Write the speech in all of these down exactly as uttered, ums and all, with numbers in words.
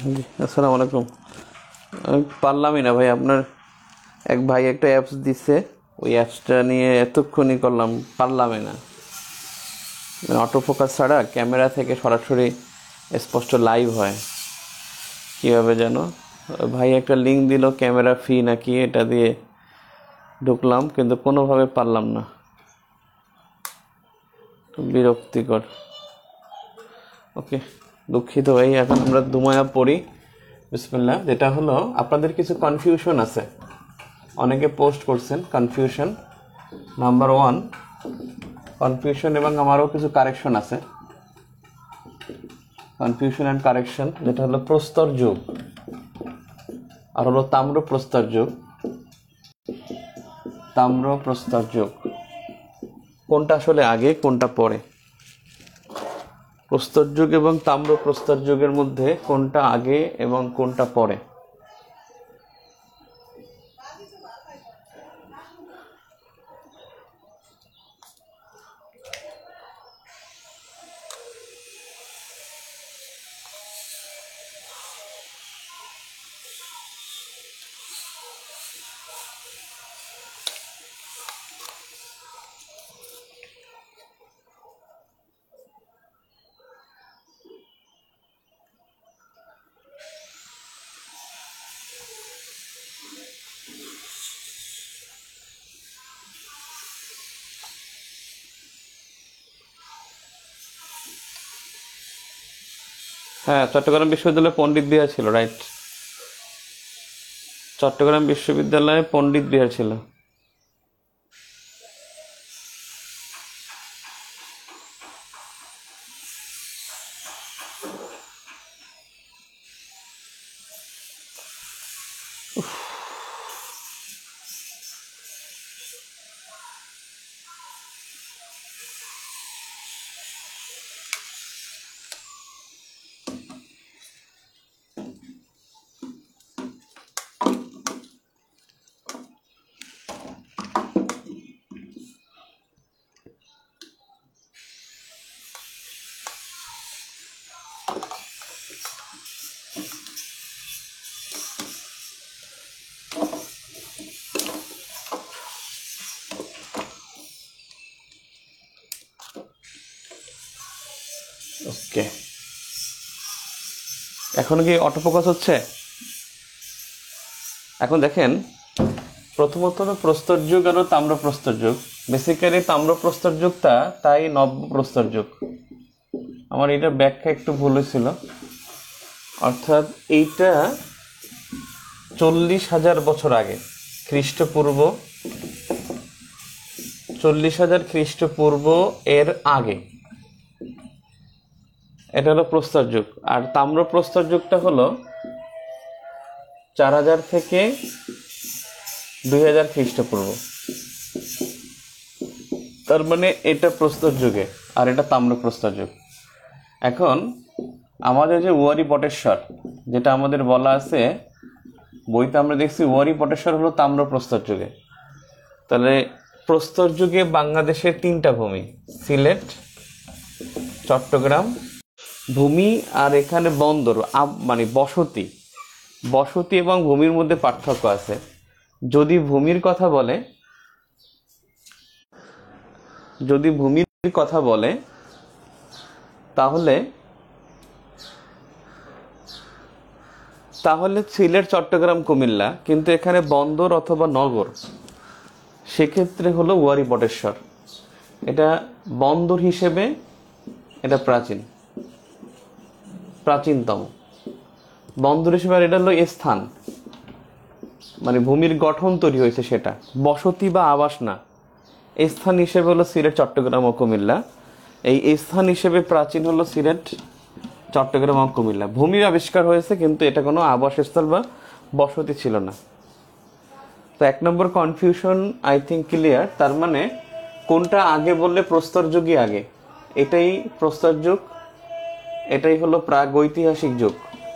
জি, আসসালামু আলাইকুম। আমি পারলামই না ভাই, আপনার এক ভাই একটা অ্যাপস দিচ্ছে, ওই অ্যাপসটা নিয়ে এতক্ষণই করলাম, পারলামই না। অটো ফোকাস ছাড়া ক্যামেরা থেকে সরাসরি স্পষ্ট লাইভ হয় কীভাবে যেন। ভাই একটা লিঙ্ক দিল, ক্যামেরা ফ্রি নাকি, এটা দিয়ে ঢুকলাম কিন্তু কোনোভাবে পারলাম না, বিরক্তিকর। ওকে, দুঃখিত ভাই। এখন আমরা দুমায়া পড়ি বিসমিল্লাহ। যেটা হলো, আপনাদের কিছু কনফিউশন আছে, অনেকে পোস্ট করছেন কনফিউশন। নাম্বার ওয়ান কনফিউশন, এবং আমারও কিছু কারেকশন আছে। কনফিউশন অ্যান্ড কারেকশন, যেটা হলো প্রস্তর যুগ আর হলো তাম্র প্রস্তর যুগ। তাম্র প্রস্তর যুগ কোনটা আসলে আগে, কোনটা পরে? প্রস্তর যুগ এবং তাম্র প্রস্তর যুগের মধ্যে কোনটা আগে এবং কোনটা পরে? হ্যাঁ, চট্টগ্রাম বিশ্ববিদ্যালয়ে পণ্ডিত বিহার ছিল, রাইট। চট্টগ্রাম বিশ্ববিদ্যালয়ে পণ্ডিত বিহার ছিল। ওকে, এখন কি অটো ফোকাস হচ্ছে? এখন দেখেন, প্রথমত হলো প্রস্তর যুগ আর তাম্র প্রস্তর যুগ। বেসিক্যালি তাম্র প্রস্তর যুগটা তাই নব্য প্রস্তর যুগ। আমার এটার ব্যাখ্যা একটু ভুল হয়েছিল, অর্থাৎ এইটা চল্লিশ হাজার বছর আগে, খ্রিস্টপূর্ব চল্লিশ হাজার খ্রিস্টপূর্ব এর আগে, এটা হলো প্রস্তর যুগ। আর তাম্র প্রস্তর যুগটা হলো চার হাজার থেকে দুই হাজার খ্রিস্টপূর্ব। তার মানে এটা প্রস্তর যুগে আর এটা তাম্র প্রস্তর যুগ। এখন আমাদের যে ওয়ারি বটেশ্বর, যেটা আমাদের বলা আছে বইতে, আমরা দেখছি ওয়ারি বটেশ্বর হলো তাম্র প্রস্তর যুগে। তাহলে প্রস্তর যুগে বাংলাদেশের তিনটা ভূমি, সিলেট, চট্টগ্রাম ভূমি, আর এখানে বন্দর, মানে বসতি। বসতি এবং ভূমির মধ্যে পার্থক্য আছে। যদি ভূমির কথা বলে যদি ভূমির কথা বলে তাহলে তাহলে সিলেট, চট্টগ্রাম, কুমিল্লা, কিন্তু এখানে বন্দর অথবা নগর, সেক্ষেত্রে হলো ওয়ারি বটেশ্বর। এটা বন্দর হিসেবে এটা প্রাচীন, প্রাচীনতম বন্দর হিসেবে। আর এটা হলো স্থান, মানে ভূমির গঠন তৈরি হয়েছে সেটা, বসতি বা আবাস না। স্থান হিসেবে হলো সিলেট, চট্টগ্রাম ও কুমিল্লা। এই স্থান হিসেবে প্রাচীন হলো সিলেট, চট্টগ্রাম ও কুমিল্লা। ভূমির আবিষ্কার হয়েছে, কিন্তু এটা কোনো আবাসস্থল বা বসতি ছিল না। তো এক number confusion I think clear. তার মানে কোনটা আগে বললে প্রস্তর যুগই আগে, এটাই প্রস্তর যুগ, এটাই হলো প্রাগৈতিহাসিক যুগ।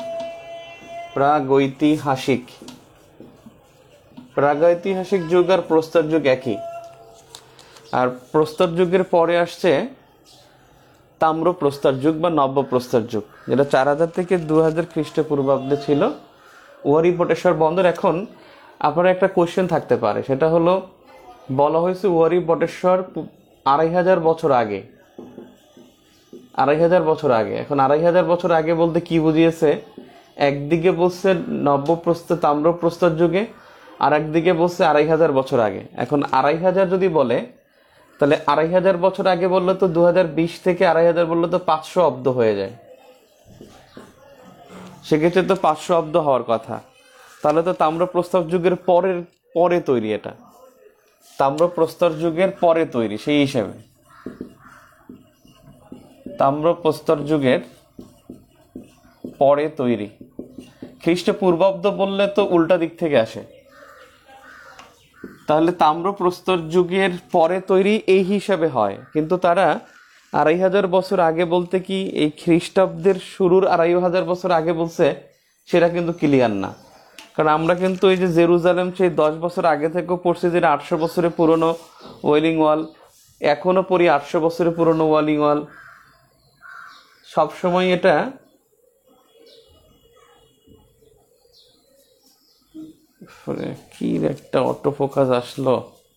প্রাগৈতিহাসিক প্রাগৈতিহাসিক যুগ আর প্রস্তর যুগ একই। আর প্রস্তর যুগের পরে আসছে তাম্র প্রস্তর যুগ বা নব্য প্রস্তর যুগ, যেটা চার হাজার থেকে দু হাজার খ্রিস্টপূর্বাব্দে ছিল ওয়ারি বটেশ্বর বন্দর। এখন আপনার একটা কোয়েশ্চেন থাকতে পারে, সেটা হলো বলা হয়েছে ওয়ারি বটেশ্বর আড়াই হাজার বছর আগে, আড়াই হাজার বছর আগে। এখন আড়াই হাজার বছর আগে বলতে কি বুঝিয়েছে? একদিকে বলছে নব্য প্রস্তর তাম্র প্রস্তর যুগে, আর একদিকে বলছে আড়াই হাজার বছর আগে। এখন আড়াই হাজার যদি বলে, তাহলে আড়াই হাজার বছর আগে বললে তো দু হাজার বিশ থেকে আড়াই হাজার বললে তো পাঁচশো অব্দ হয়ে যায়, সেক্ষেত্রে তো পাঁচশো অব্দ হওয়ার কথা। তাহলে তো তাম্র প্রস্তর যুগের পরের পরে তৈরি, এটা তাম্র প্রস্তর যুগের পরে তৈরি। সেই হিসেবে তাম্র প্রস্তর যুগের পরে তৈরি। খ্রিস্টপূর্বাব্দ বললে তো উল্টা দিক থেকে আসে, তাহলে তাম্র প্রস্তর যুগের পরে তৈরি এই হিসাবে হয়। কিন্তু তারা আড়াই হাজার বছর আগে বলতে কি এই খ্রিস্টাব্দের শুরুর আড়াই হাজার বছর আগে বলছে, সেটা কিন্তু ক্লিয়ার না। কারণ আমরা কিন্তু এই যে জেরুজালেম সেই দশ বছর আগে থেকেও পড়ছি, যেটা আটশো বছরের পুরনো ওয়েলিং ওয়াল, এখনো পড়ি আটশো বছরের পুরনো ওয়েলিং ওয়াল। সবসময় এটা কি একটা অটো ফোকাস আসলো,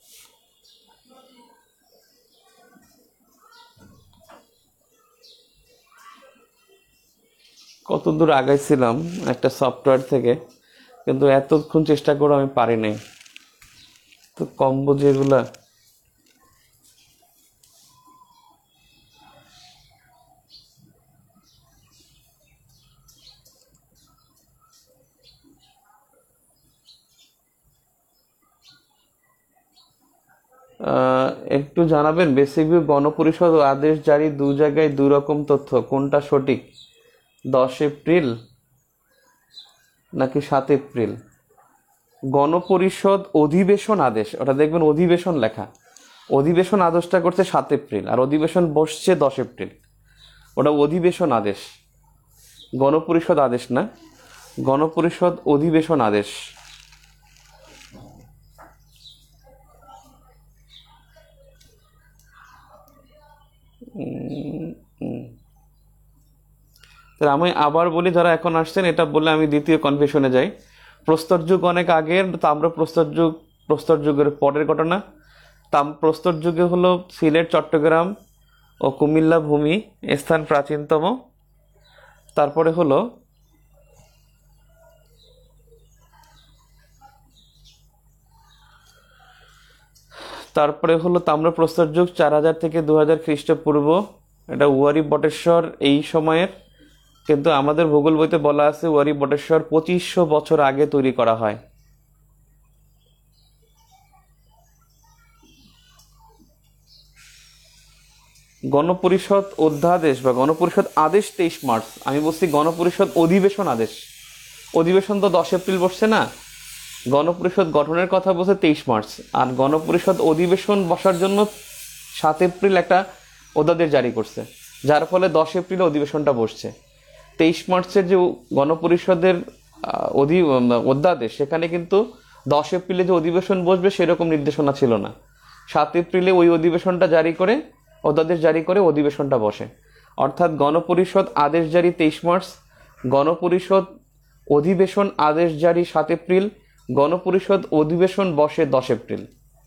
কত দূর আগাইছিলাম একটা সফটওয়্যার থেকে, কিন্তু এতক্ষণ চেষ্টা করে আমি পারি নাই, তো কম বুঝি এগুলা। একটু জানাবেন বেসিক ভিউ গণপরিষদ ও আদেশ জারি দু জায়গায় দুই রকম তথ্য, কোনটা সঠিক? দশ এপ্রিল নাকি সাত এপ্রিল? গণপরিষদ অধিবেশন আদেশ, ওটা দেখবেন অধিবেশন লেখা, অধিবেশন আদেশটা করছে সাত এপ্রিল, আর অধিবেশন বসছে দশ এপ্রিল। ওটা অধিবেশন আদেশ, গণপরিষদ আদেশ না, গণপরিষদ অধিবেশন আদেশ। আমি আবার বলি, যারা এখন আসছেন এটা বললে আমি দ্বিতীয় কনফিউশনে যাই। প্রস্তর যুগ অনেক আগের, তাম্র প্রস্তর যুগ প্রস্তর যুগের পরের ঘটনা। তাম প্রস্তর যুগে হলো সিলেট, চট্টগ্রাম ও কুমিল্লা ভূমি স্থান প্রাচীনতম। তারপরে হলো তারপরে হলো তাম্র প্রস্তর যুগ চার হাজার থেকে দু হাজার খ্রিস্টপূর্ব, এটা ওয়ারি বটেশ্বর এই সময়ের। কিন্তু আমাদের ভূগোল বইতে বলা আছে ওয়ারি বটেশ্বর পঁচিশশো বছর আগে তৈরি করা হয়। গণপরিষদ অধ্যাদেশ বা গণপরিষদ আদেশ তেইশ মার্চ, আমি বলছি গণপরিষদ অধিবেশন আদেশ। অধিবেশন তো দশ এপ্রিল বসছে না, গণপরিষদ গঠনের কথা বলছে তেইশ মার্চ, আর গণপরিষদ অধিবেশন বসার জন্য সাত এপ্রিল একটা অধ্যাদেশ জারি করছে, যার ফলে দশ এপ্রিল অধিবেশনটা বসছে। তেইশ মার্চের যে গণপরিষদের অধি অধ্যাদেশ, সেখানে কিন্তু দশ এপ্রিলে যে অধিবেশন বসবে সেরকম নির্দেশনা ছিল না। সাত এপ্রিলে ওই অধিবেশনটা জারি করে, অধ্যাদেশ জারি করে অধিবেশনটা বসে। অর্থাৎ গণপরিষদ আদেশ জারি তেইশ মার্চ, গণপরিষদ অধিবেশন আদেশ জারি সাত এপ্রিল, গণপরিষদ অধিবেশন বসে দশ এপ্রিল।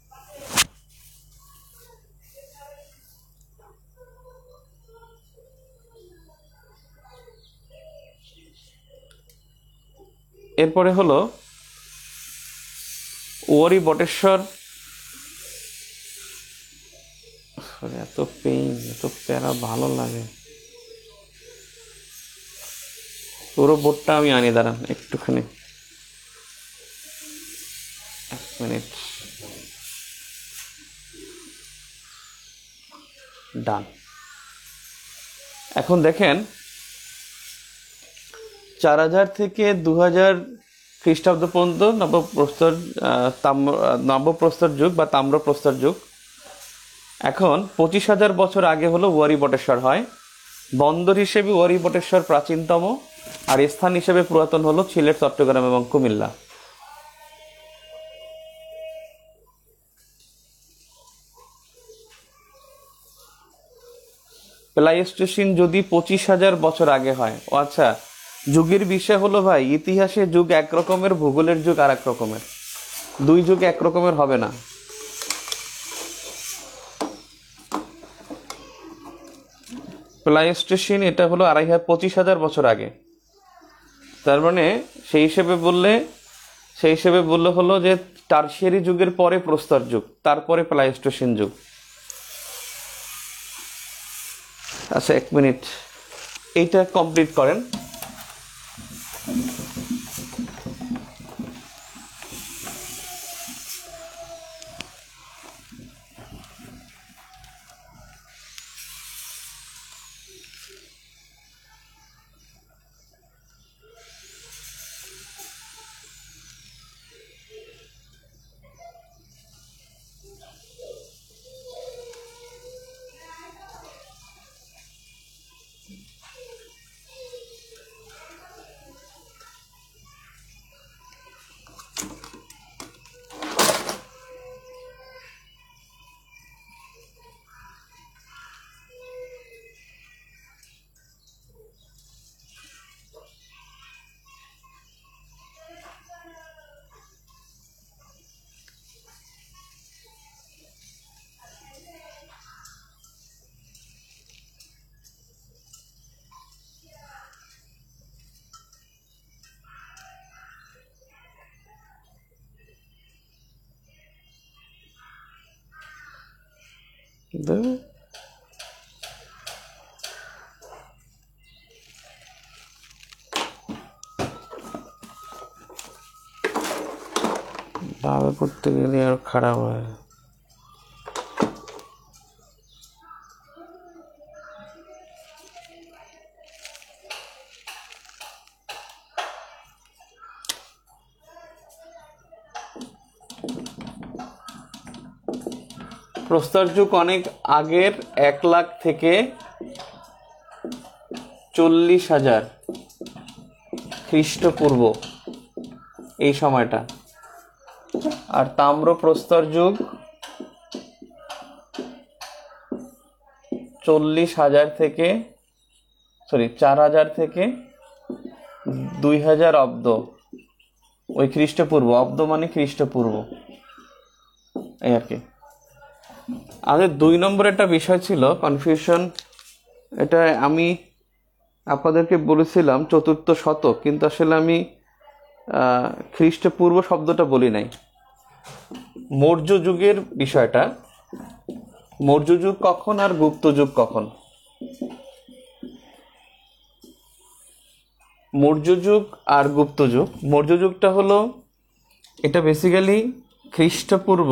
এরপরে হলো ওয়ারি বটেশ্বর, এত পেইন এত প্যারা ভালো লাগে। পুরো বোর্ডটা আমি আনি, দাঁড়ান একটুখানি, এক মিনিট। ডান। এখন দেখেন চার হাজার থেকে দু হাজার খ্রিস্টাব্দ পর্যন্ত নবপ্রস্তর তাম্র নবপ্রস্তর যুগ বা তাম্র প্রস্তর যুগ। এখন পঁচিশ হাজার বছর আগে হলো ওয়ারি বটেশ্বর হয়। বন্দর হিসেবে ওয়ারি বটেশ্বর প্রাচীনতম, আর স্থান হিসেবে পুরাতন হলো সিলেট, চট্টগ্রাম এবং কুমিল্লা। প্লাইস্টোসিন যদি পঁচিশ হাজার বছর আগে হয়। ও আচ্ছা, যুগের বিষয় হলো ভাই, ইতিহাসে যুগ এক রকমের, ভূগোলের যুগ আর এক রকমের, দুই যুগ এক রকমের হবে না। প্লাইস্টোসিন এটা হলো আড়াই হাজার পঁচিশ হাজার বছর আগে। তার মানে সেই হিসেবে বললে সেই হিসেবে বললে হলো যে টারশিয়ারি যুগের পরে প্রস্তর যুগ, তারপরে প্লাইস্টোসিন যুগ। আচ্ছা এক মিনিট, এইটা কমপ্লিট করেন। ভাবে করতে গেলে আর খারাপ হয়। প্রস্তর যুগ অনেক আগের, এক লাখ থেকে চল্লিশ হাজার খ্রিস্টপূর্ব এই সময়টা। আর তাম্র প্রস্তর যুগ চল্লিশ হাজার থেকে সরি চার হাজার থেকে দুই হাজার অব্দ, ওই খ্রিস্টপূর্ব, অব্দ মানে খ্রিস্টপূর্ব এই আর কি। আমাদের দুই নম্বর একটা বিষয় ছিল কনফিউশন, এটা আমি আপনাদেরকে বলেছিলাম চতুর্থ শতক, কিন্তু আসলে আমি খ্রিস্টপূর্ব শব্দটা বলি নাই। মৌর্য যুগের বিষয়টা, মৌর্য যুগ কখন আর গুপ্ত যুগ কখন। মৌর্য যুগ আর গুপ্ত যুগ, মৌর্য যুগটা হলো এটা বেসিক্যালি খ্রিস্টপূর্ব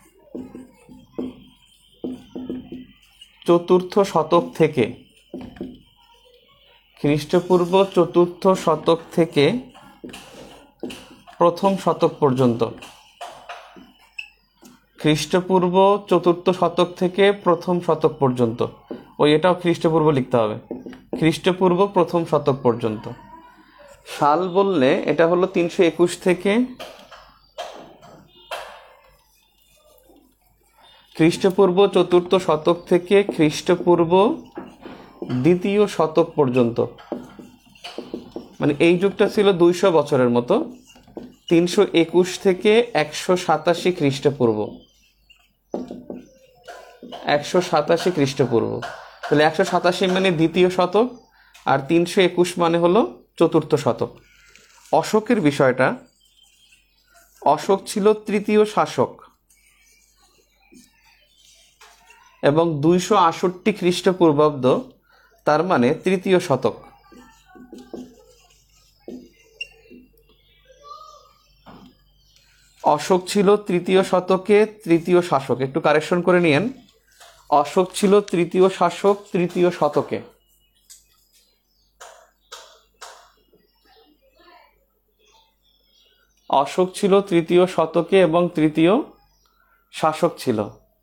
চতুর্থ শতক থেকে, খ্রিস্টপূর্ব চতুর্থ শতক থেকে প্রথম শতক পর্যন্ত, খ্রিস্টপূর্ব চতুর্থ শতক থেকে প্রথম শতক পর্যন্ত, ওই এটাও খ্রিস্টপূর্ব লিখতে হবে, খ্রিস্টপূর্ব প্রথম শতক পর্যন্ত। সাল বললে এটা হলো তিনশো একুশ থেকে খ্রিস্টপূর্ব চতুর্থ শতক থেকে খ্রিস্টপূর্ব দ্বিতীয় শতক পর্যন্ত, মানে এই যুগটা ছিল দুইশো বছরের মতো, তিনশো একুশ থেকে একশো সাতাশি খ্রিস্টপূর্ব, একশো সাতাশি খ্রিস্টপূর্ব। তাহলে একশো সাতাশি মানে দ্বিতীয় শতক, আর তিনশো একুশ মানে হলো চতুর্থ শতক। অশোকের বিষয়টা, অশোক ছিল তৃতীয় শাসক এবং দুইশো আষট্টি খ্রিস্টপূর্বাব্দ, তার মানে তৃতীয় শতক। অশোক ছিল তৃতীয় শতকে তৃতীয় শাসক, একটু কারেকশন করে নিয়েন, অশোক ছিল তৃতীয় শাসক তৃতীয় শতকে। অশোক ছিল তৃতীয় শতকে এবং তৃতীয় শাসক ছিল,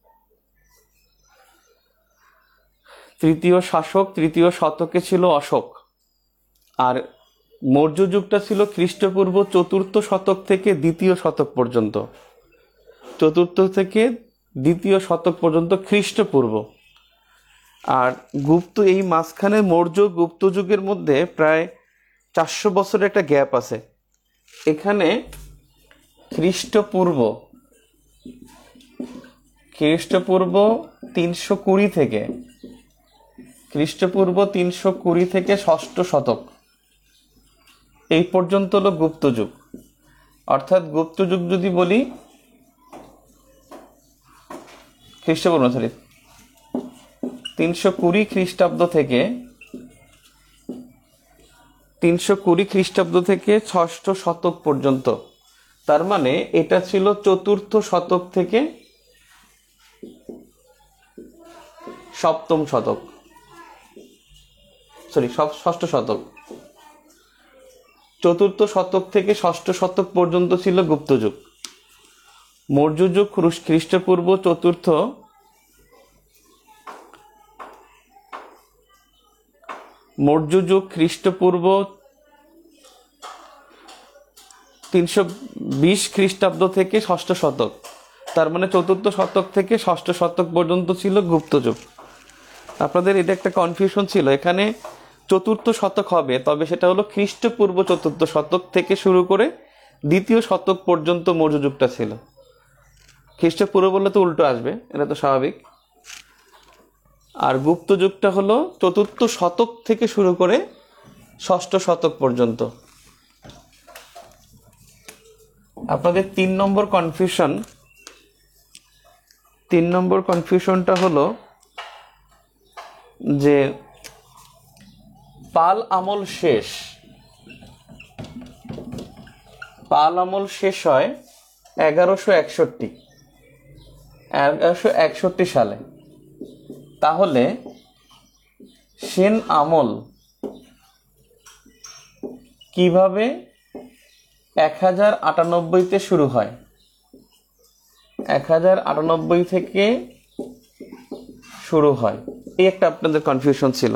তৃতীয় শাসক তৃতীয় শতকে ছিল অশোক। আর মৌর্য যুগটা ছিল খ্রিস্টপূর্ব চতুর্থ শতক থেকে দ্বিতীয় শতক পর্যন্ত, চতুর্থ থেকে দ্বিতীয় শতক পর্যন্ত খ্রিস্টপূর্ব। আর গুপ্ত এই মাঝখানে মৌর্য গুপ্ত যুগের মধ্যে প্রায় চারশো বছরের একটা গ্যাপ আছে। এখানে খ্রিস্টপূর্ব খ্রিস্টপূর্ব তিনশো কুড়ি থেকে খ্রিস্টপূর্ব তিনশো কুড়ি থেকে ষষ্ঠ শতক এই পর্যন্ত হলো গুপ্ত যুগ। অর্থাৎ গুপ্ত যুগ যদি বলি খ্রিস্টপূর্ব সরি তিনশো কুড়ি খ্রিস্টাব্দ থেকে তিনশো কুড়ি খ্রিস্টাব্দ থেকে ষষ্ঠ শতক পর্যন্ত, তার মানে এটা ছিল চতুর্থ শতক থেকে সপ্তম শতক সরি ষষ্ঠ শতক চতুর্থ শতক থেকে ষষ্ঠ শতক পর্যন্ত ছিল গুপ্ত যুগ। মৌর্য যুগ খ্রিস্টপূর্ব চতুর্থ মৌর্য যুগ খ্রিস্টপূর্ব তিনশো বিশ খ্রিস্টাব্দ থেকে ষষ্ঠ শতক, তার মানে চতুর্থ শতক থেকে ষষ্ঠ শতক পর্যন্ত ছিল গুপ্ত যুগ। আপনাদের এটা একটা কনফিউশন ছিল, এখানে চতুর্থ শতক হবে, তবে সেটা হলো খ্রিস্টপূর্ব চতুর্থ শতক থেকে শুরু করে দ্বিতীয় শতক পর্যন্ত মৌর্য যুগটা ছিল। খ্রিস্টপূর্ব বললে তো উল্টো আসবে, এটা তো স্বাভাবিক। আর গুপ্ত যুগটা হলো চতুর্থ শতক থেকে শুরু করে ষষ্ঠ শতক পর্যন্ত। আপনাদের তিন নম্বর কনফিউশন তিন নম্বর কনফিউশনটা হলো যে পাল আমল শেষ পাল আমল শেষ হয় এগারোশো একষট্টি এগারোশো একষট্টি সালে। তাহলে সেন আমল কিভাবে এক হাজার আটানব্বইতে শুরু হয়? এক হাজার আটানব্বই থেকে শুরু হয়, এই একটা আপনাদের কনফিউশন ছিল।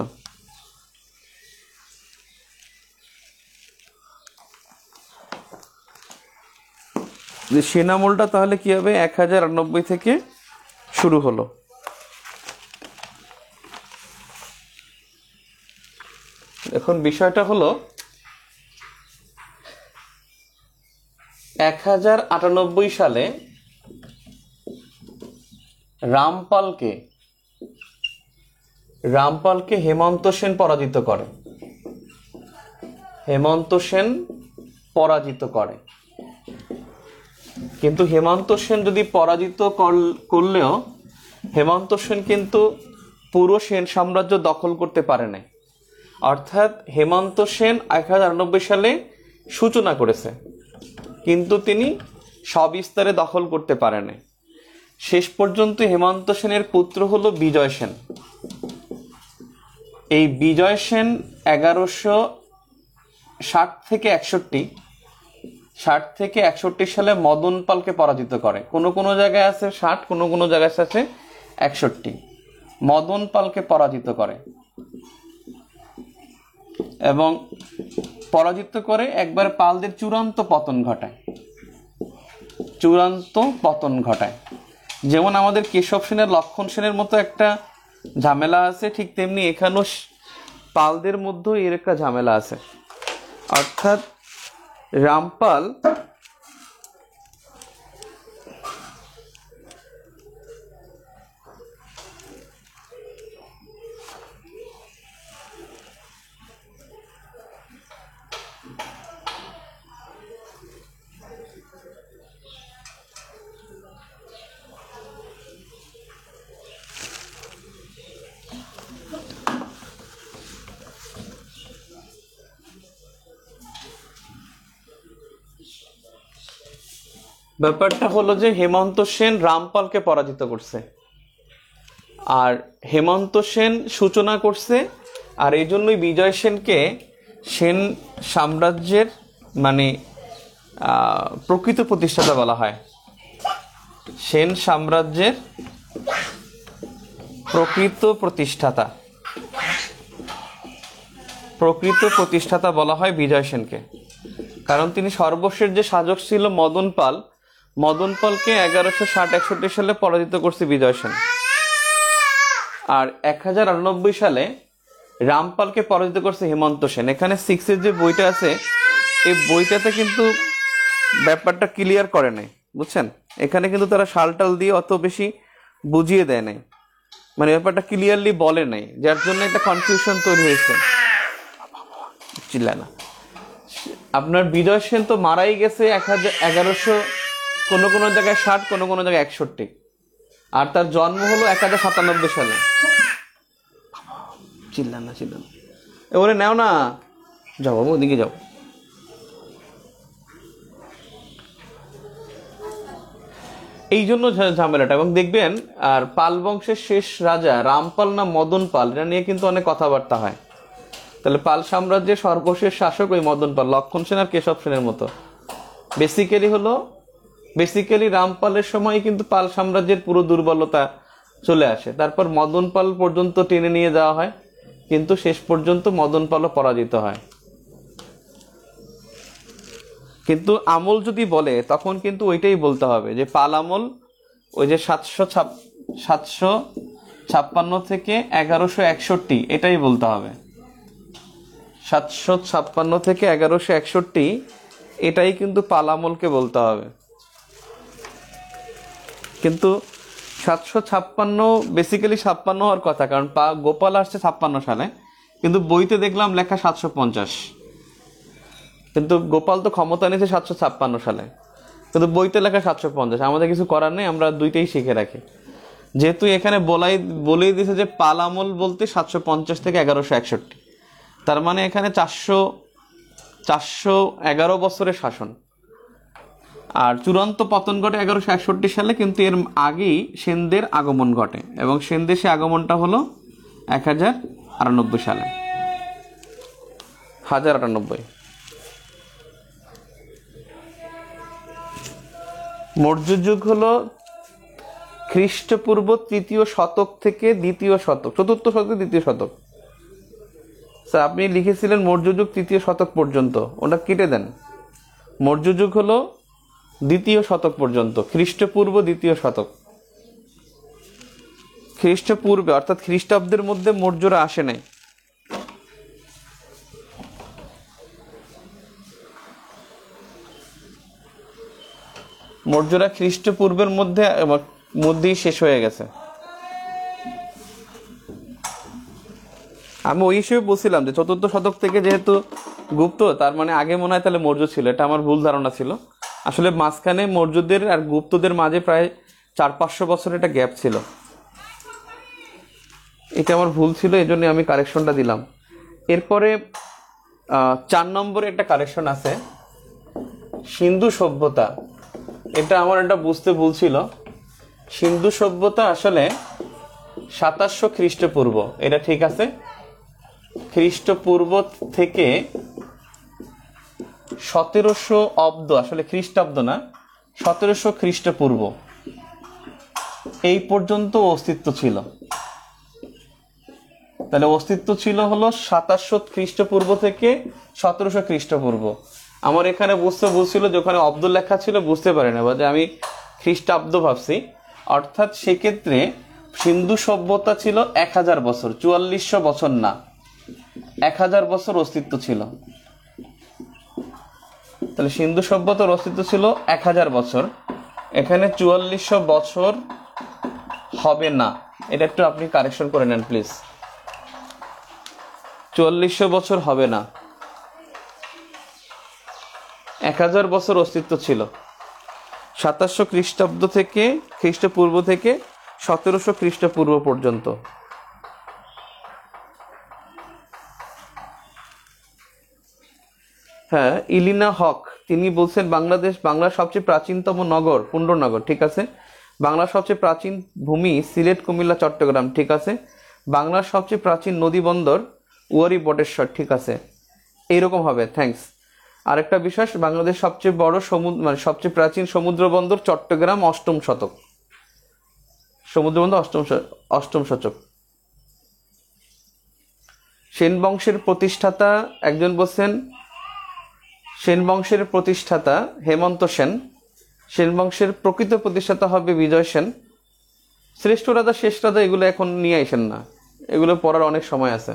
যে সেন আমলটা তাহলে কি হবে, এক হাজার আটানব্বই থেকে শুরু হলো। এখন বিষয়টা হলো এক হাজার আটানব্বই সালে রামপালকে রামপালকে হেমন্ত সেন পরাজিত করে হেমন্ত সেন পরাজিত করে কিন্তু হেমন্ত সেন যদি পরাজিত করলেও হেমন্ত সেন কিন্তু পুরো সেন সাম্রাজ্য দখল করতে পারে নাই। অর্থাৎ হেমন্ত সেন এক হাজার আটানব্বই সালে সূচনা করেছে, কিন্তু তিনি সবিস্তারে দখল করতে পারে নাই। শেষ পর্যন্ত হেমন্ত সেনের পুত্র হলো বিজয় সেন। এই বিজয় সেন এগারোশো ষাট থেকে একষট্টি ষাট থেকে একষট্টি সালে মদন পালকে পরাজিত করে। কোনো কোনো জায়গায় আছে ষাট, কোনো কোনো জায়গায় আছে একষট্টি। মদন পালকে পরাজিত করে এবং পরাজিত করে একবার পালদের চূড়ান্ত পতন ঘটায় চূড়ান্ত পতন ঘটায় যেমন আমাদের কেশব সেনের লক্ষণ সেনের মতো একটা ঝামেলা আছে, ঠিক তেমনি এখানেও পালদের মধ্যেও এর একটা ঝামেলা আছে। অর্থাৎ রামপাল ব্যাপারটা হলো যে হেমন্ত সেন রামপালকে পরাজিত করছে, আর হেমন্ত সেন সূচনা করছে, আর এই জন্যই বিজয় সেনকে সেন সাম্রাজ্যের মানে প্রকৃত প্রতিষ্ঠাতা বলা হয়। সেন সাম্রাজ্যের প্রকৃত প্রতিষ্ঠাতা প্রকৃত প্রতিষ্ঠাতা বলা হয় বিজয় সেনকে, কারণ তিনি সর্বশেষ যে শাসক ছিল মদন পাল, মদন পালকে এগারোশো ষাট একষট্টি সালে পরাজিত করছে বিজয় সেন। আর এক হাজার আটানব্বই সালে রামপালকে পরাজিত করছে হেমন্ত সেন। এখানে সিক্সের যে বইটা আছে এই বইটাতে কিন্তু ব্যাপারটা ক্লিয়ার করে নাই, বুঝছেন? এখানে কিন্তু তারা শালটাল দিয়ে অত বেশি বুঝিয়ে দেয় নাই, মানে ব্যাপারটা ক্লিয়ারলি বলে নাই, যার জন্য একটা কনফিউশন তৈরি হয়েছে। চিল্লায় না। আপনার বিজয় সেন তো মারাই গেছে এক হাজার এগারোশো কোনো কোনো জায়গায় ষাট, কোনো কোনো জায়গায় একষট্টি, আর তার জন্ম হলো এক হাজার সাতানব্বই সালে। চিল্লান না, চিল্লান এবারে নেও না, যাও বাবু ওদিকে যাও। এই জন্য ঝামেলাটা। এবং দেখবেন আর পাল বংশের শেষ রাজা রামপাল না মদন পাল, এটা নিয়ে কিন্তু অনেক কথাবার্তা হয়। তাহলে পাল সাম্রাজ্যের সর্বশেষ শাসক ওই মদন পাল, লক্ষণ সেন আর কেশব সেনের মতো। বেসিক্যালি হলো বেসিক্যালি রামপালের সময় কিন্তু পাল সাম্রাজ্যের পুরো দুর্বলতা চলে আসে। তারপর মদন পাল পর্যন্ত টেনে নিয়ে যাওয়া হয়, কিন্তু শেষ পর্যন্ত মদন পালও পরাজিত হয়। কিন্তু আমল যদি বলে তখন কিন্তু ওইটাই বলতে হবে যে পাল আমল ওই যে সাতশো ছাপ সাতশো ছাপ্পান্ন থেকে এগারোশো একষট্টি এটাই বলতে হবে। সাতশো ছাপ্পান্ন থেকে এগারোশো একষট্টি এটাই কিন্তু পাল আমলকে বলতে হবে। কিন্তু সাতশো ছাপ্পান্ন বেসিক্যালি ছাপ্পান্ন হওয়ার কথা, কারণ পা গোপাল আসছে ছাপ্পান্ন সালে, কিন্তু বইতে দেখলাম লেখা সাতশো পঞ্চাশ। কিন্তু গোপাল তো ক্ষমতা নিয়েছে সাতশো ছাপ্পান্ন সালে, কিন্তু বইতে লেখা সাতশো পঞ্চাশ। আমাদের কিছু করার নেই, আমরা দুইটাই শিখে রাখি। যেহেতু এখানে বলাই বলেই দিয়েছে যে পাল আমল বলতে সাতশো পঞ্চাশ থেকে এগারোশো একষট্টি, তার মানে এখানে চারশো চারশো এগারো বছরের শাসন। আর চূড়ান্ত পতন ঘটে এগারোশো একষট্টি সালে, কিন্তু এর আগেই সেনদের আগমন ঘটে, এবং সেনদের সে আগমনটা হলো এক হাজার আটানব্বই সালে। হাজার আটানব্বই মৌর্য যুগ হলো খ্রিস্টপূর্ব তৃতীয় শতক থেকে দ্বিতীয় শতক, চতুর্থ শতক দ্বিতীয় শতক। স্যার আপনি লিখেছিলেন মৌর্য যুগ তৃতীয় শতক পর্যন্ত, ওটা কেটে দেন। মৌর্য যুগ হলো দ্বিতীয় শতক পর্যন্ত, খ্রিস্টপূর্ব দ্বিতীয় শতক। খ্রিস্টপূর্বে অর্থাৎ খ্রিস্টাব্দের মধ্যে মৌর্যরা আসে নাই। মৌর্যরা খ্রিস্টপূর্বের মধ্যে মধ্যেই শেষ হয়ে গেছে। আমি ওই হিসেবে বলছিলাম যে চতুর্থ শতক থেকে যেহেতু গুপ্ত, তার মানে আগে মনে হয় তাহলে মৌর্য ছিল, এটা আমার ভুল ধারণা ছিল। আসলে মাঝখানে মৌর্যদের আর গুপ্তদের মাঝে প্রায় চার পাঁচশো বছর একটা গ্যাপ ছিল, এটা আমার ভুল ছিল, এই জন্য আমি কারেকশনটা দিলাম। এরপরে চার নম্বরে একটা কারেকশন আছে, সিন্ধু সভ্যতা। এটা আমার একটা বুঝতে ভুল ছিল। সিন্ধু সভ্যতা আসলে সাতাশশো খ্রিস্টপূর্ব, এটা ঠিক আছে। খ্রিস্টপূর্ব থেকে সতেরোশো অব্দ, আসলে খ্রিস্টাব্দ না, সতেরোশো খ্রিস্টপূর্ব এই পর্যন্ত অস্তিত্ব ছিল। তাহলে অস্তিত্ব ছিল হলো সাতাশশো খ্রিস্টপূর্ব থেকে সতেরোশো খ্রিস্টপূর্ব। আমার এখানে বুঝতে বলছিল যে ওখানে অব্দ লেখা ছিল, বুঝতে পারি না, বা যে আমি খ্রিস্টাব্দ ভাবছি। অর্থাৎ সেক্ষেত্রে সিন্ধু সভ্যতা ছিল এক হাজার বছর, চুয়াল্লিশশো বছর না, এক হাজার বছর অস্তিত্ব ছিল। তাহলে সিন্ধু সভ্যতার অস্তিত্ব ছিল এক হাজার বছর, এখানে চুয়াল্লিশশো বছর হবে না, এটা একটু আপনি কারেকশন করে নেন প্লিজ। চুয়াল্লিশশো বছর হবে না, এক হাজার বছর অস্তিত্ব ছিল। সাতাশশো খ্রিস্টাব্দ থেকে খ্রিস্টপূর্ব থেকে সতেরোশো খ্রিস্টপূর্ব পর্যন্ত। হ্যাঁ, ইলিনা হক তিনি বলছেন বাংলাদেশ বাংলার সবচেয়ে প্রাচীনতম নগর পুণ্ডরনগর, ঠিক আছে। বাংলার সবচেয়ে প্রাচীন ভূমি সিলেট, কুমিল্লা, চট্টগ্রাম, ঠিক আছে। বাংলার সবচেয়ে প্রাচীন নদী বন্দর উয়ারি, বটেশ্বর, ঠিক আছে। এইরকম হবে, থ্যাঙ্কস। আরেকটা বিষয়, বাংলাদেশ সবচেয়ে বড় সমুদ্র মানে সবচেয়ে প্রাচীন সমুদ্র বন্দর চট্টগ্রাম, অষ্টম শতক, সমুদ্র বন্দর অষ্টম অষ্টম শতক। সেন বংশের প্রতিষ্ঠাতা একজন বলছেন, সেন বংশের প্রতিষ্ঠাতা হেমন্ত সেন, সেন বংশের প্রকৃত প্রতিষ্ঠাতা হবে বিজয় সেন। শ্রেষ্ঠ রাজা শেষ রাজা এগুলো এখন নিয়ে আসেন না, এগুলো পড়ার অনেক সময় আছে।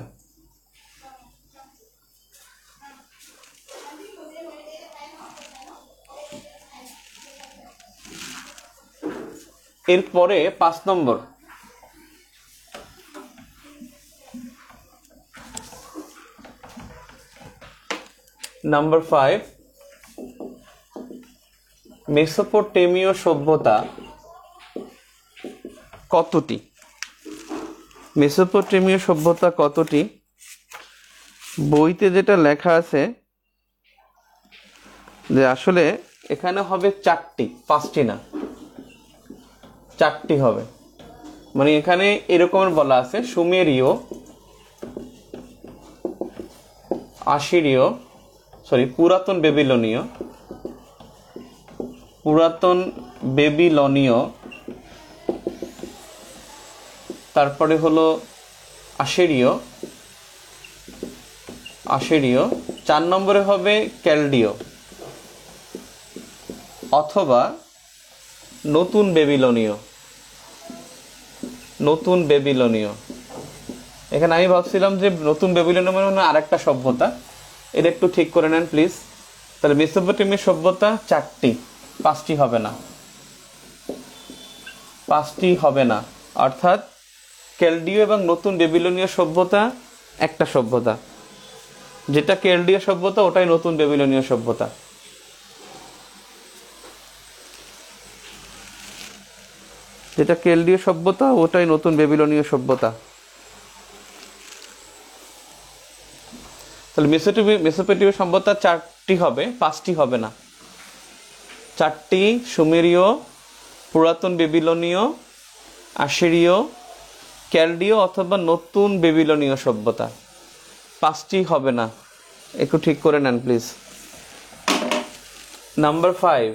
এরপরে পাঁচ নম্বর, নাম্বার ফাইভ, মেসোপটেমীয় সভ্যতা কতটি? মেসোপটেমীয় সভ্যতা কতটি? বইতে যেটা লেখা আছে যে আসলে এখানে হবে চারটি, পাঁচটি না, চারটি হবে। মানে এখানে এরকমের বলা আছে সুমেরীয়, আশিরীয়, সরি পুরাতন বেবিলনীয়, পুরাতন বেবিলনীয়, তারপরে হলো আশিরীয়, আশিরীয়, চার নম্বরে হবে ক্যালডীয় অথবা নতুন বেবিলনীয়, নতুন বেবিলনীয়। এখানে আমি ভাবছিলাম যে নতুন বেবিলনীয় মানে আরেকটা সভ্যতা, এটা একটু ঠিক করে নেন প্লিজ। তাহলে মেসোপটেমীয় সভ্যতা চারটি, পাঁচটি হবে না, পাঁচটি হবে না, অর্থাৎ ক্যালডীয় এবং নতুন বেবিলনীয় সভ্যতা একটা সভ্যতা, যেটা ক্যালডীয় সভ্যতা ওটাই নতুন বেবিলনীয় সভ্যতা। যেটা ক্যালডীয় সভ্যতা ওটাই নতুন বেবিলনীয় সভ্যতা। তাহলে মেসোপটেমীয় মেসোপটেমীয় সভ্যতা চারটি হবে, পাঁচটি হবে না। চারটি সুমেরীয়, পুরাতন বেবিলনীয়, আশিরীয়, ক্যালডীয় অথবা নতুন বেবিলনীয় সভ্যতা, পাঁচটি হবে না, একটু ঠিক করে নেন প্লিজ। নাম্বার ফাইভ,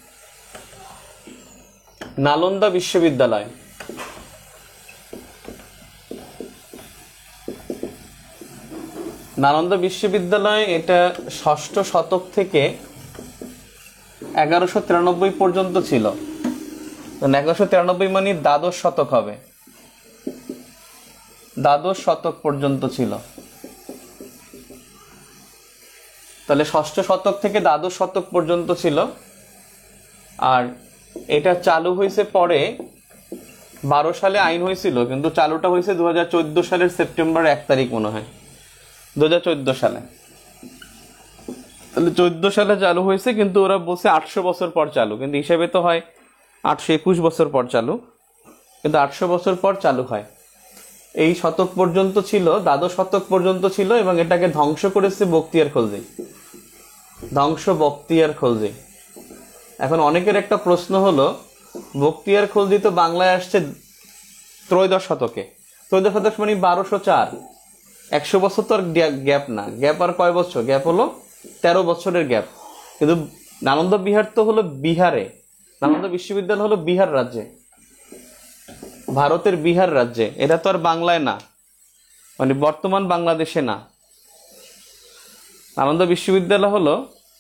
নালন্দা বিশ্ববিদ্যালয়। নালন্দা বিশ্ববিদ্যালয় এটা ষষ্ঠ শতক থেকে এগারোশো তিরানব্বই পর্যন্ত ছিল। এগারোশো তিরানব্বই মানে দ্বাদশ শতক হবে, দ্বাদশ শতক পর্যন্ত ছিল। তাহলে ষষ্ঠ শতক থেকে দ্বাদশ শতক পর্যন্ত ছিল। আর এটা চালু হয়েছে পরে, বারো সালে আইন হয়েছিল, কিন্তু চালুটা হয়েছে দু হাজার চোদ্দ সালের সেপ্টেম্বর এক তারিখ মনে হয়, দু হাজার চোদ্দ সালে। তাহলে চোদ্দ সালে চালু হয়েছে, কিন্তু ওরা বলছে আটশো বছর পর চালু, কিন্তু হিসেবে তো হয় আটশো একুশ বছর পর চালু, কিন্তু আটশো বছর পর চালু হয়। এই শতক পর্যন্ত ছিল, দ্বাদশ শতক পর্যন্ত ছিল, এবং এটাকে ধ্বংস করেছে বখতিয়ার খলজি, ধ্বংস বখতিয়ার খলজি। এখন অনেকের একটা প্রশ্ন হলো, বখতিয়ার খলজি তো বাংলায় আসছে ত্রয়োদশ শতকে, ত্রয়োদশ শতক মানে বারোশো চার, একশো বছর তো আর গ্যাপ না, গ্যাপ আর কয় বছর গ্যাপ হলো? তেরো বছরের গ্যাপ। কিন্তু নালন্দা বিহার তো হলো বিহারে, নালন্দা বিশ্ববিদ্যালয় হলো বিহার রাজ্যে, ভারতের বিহার রাজ্যে, এটা তো আর বাংলায় না, মানে বর্তমান বাংলাদেশে না। নালন্দা বিশ্ববিদ্যালয় হলো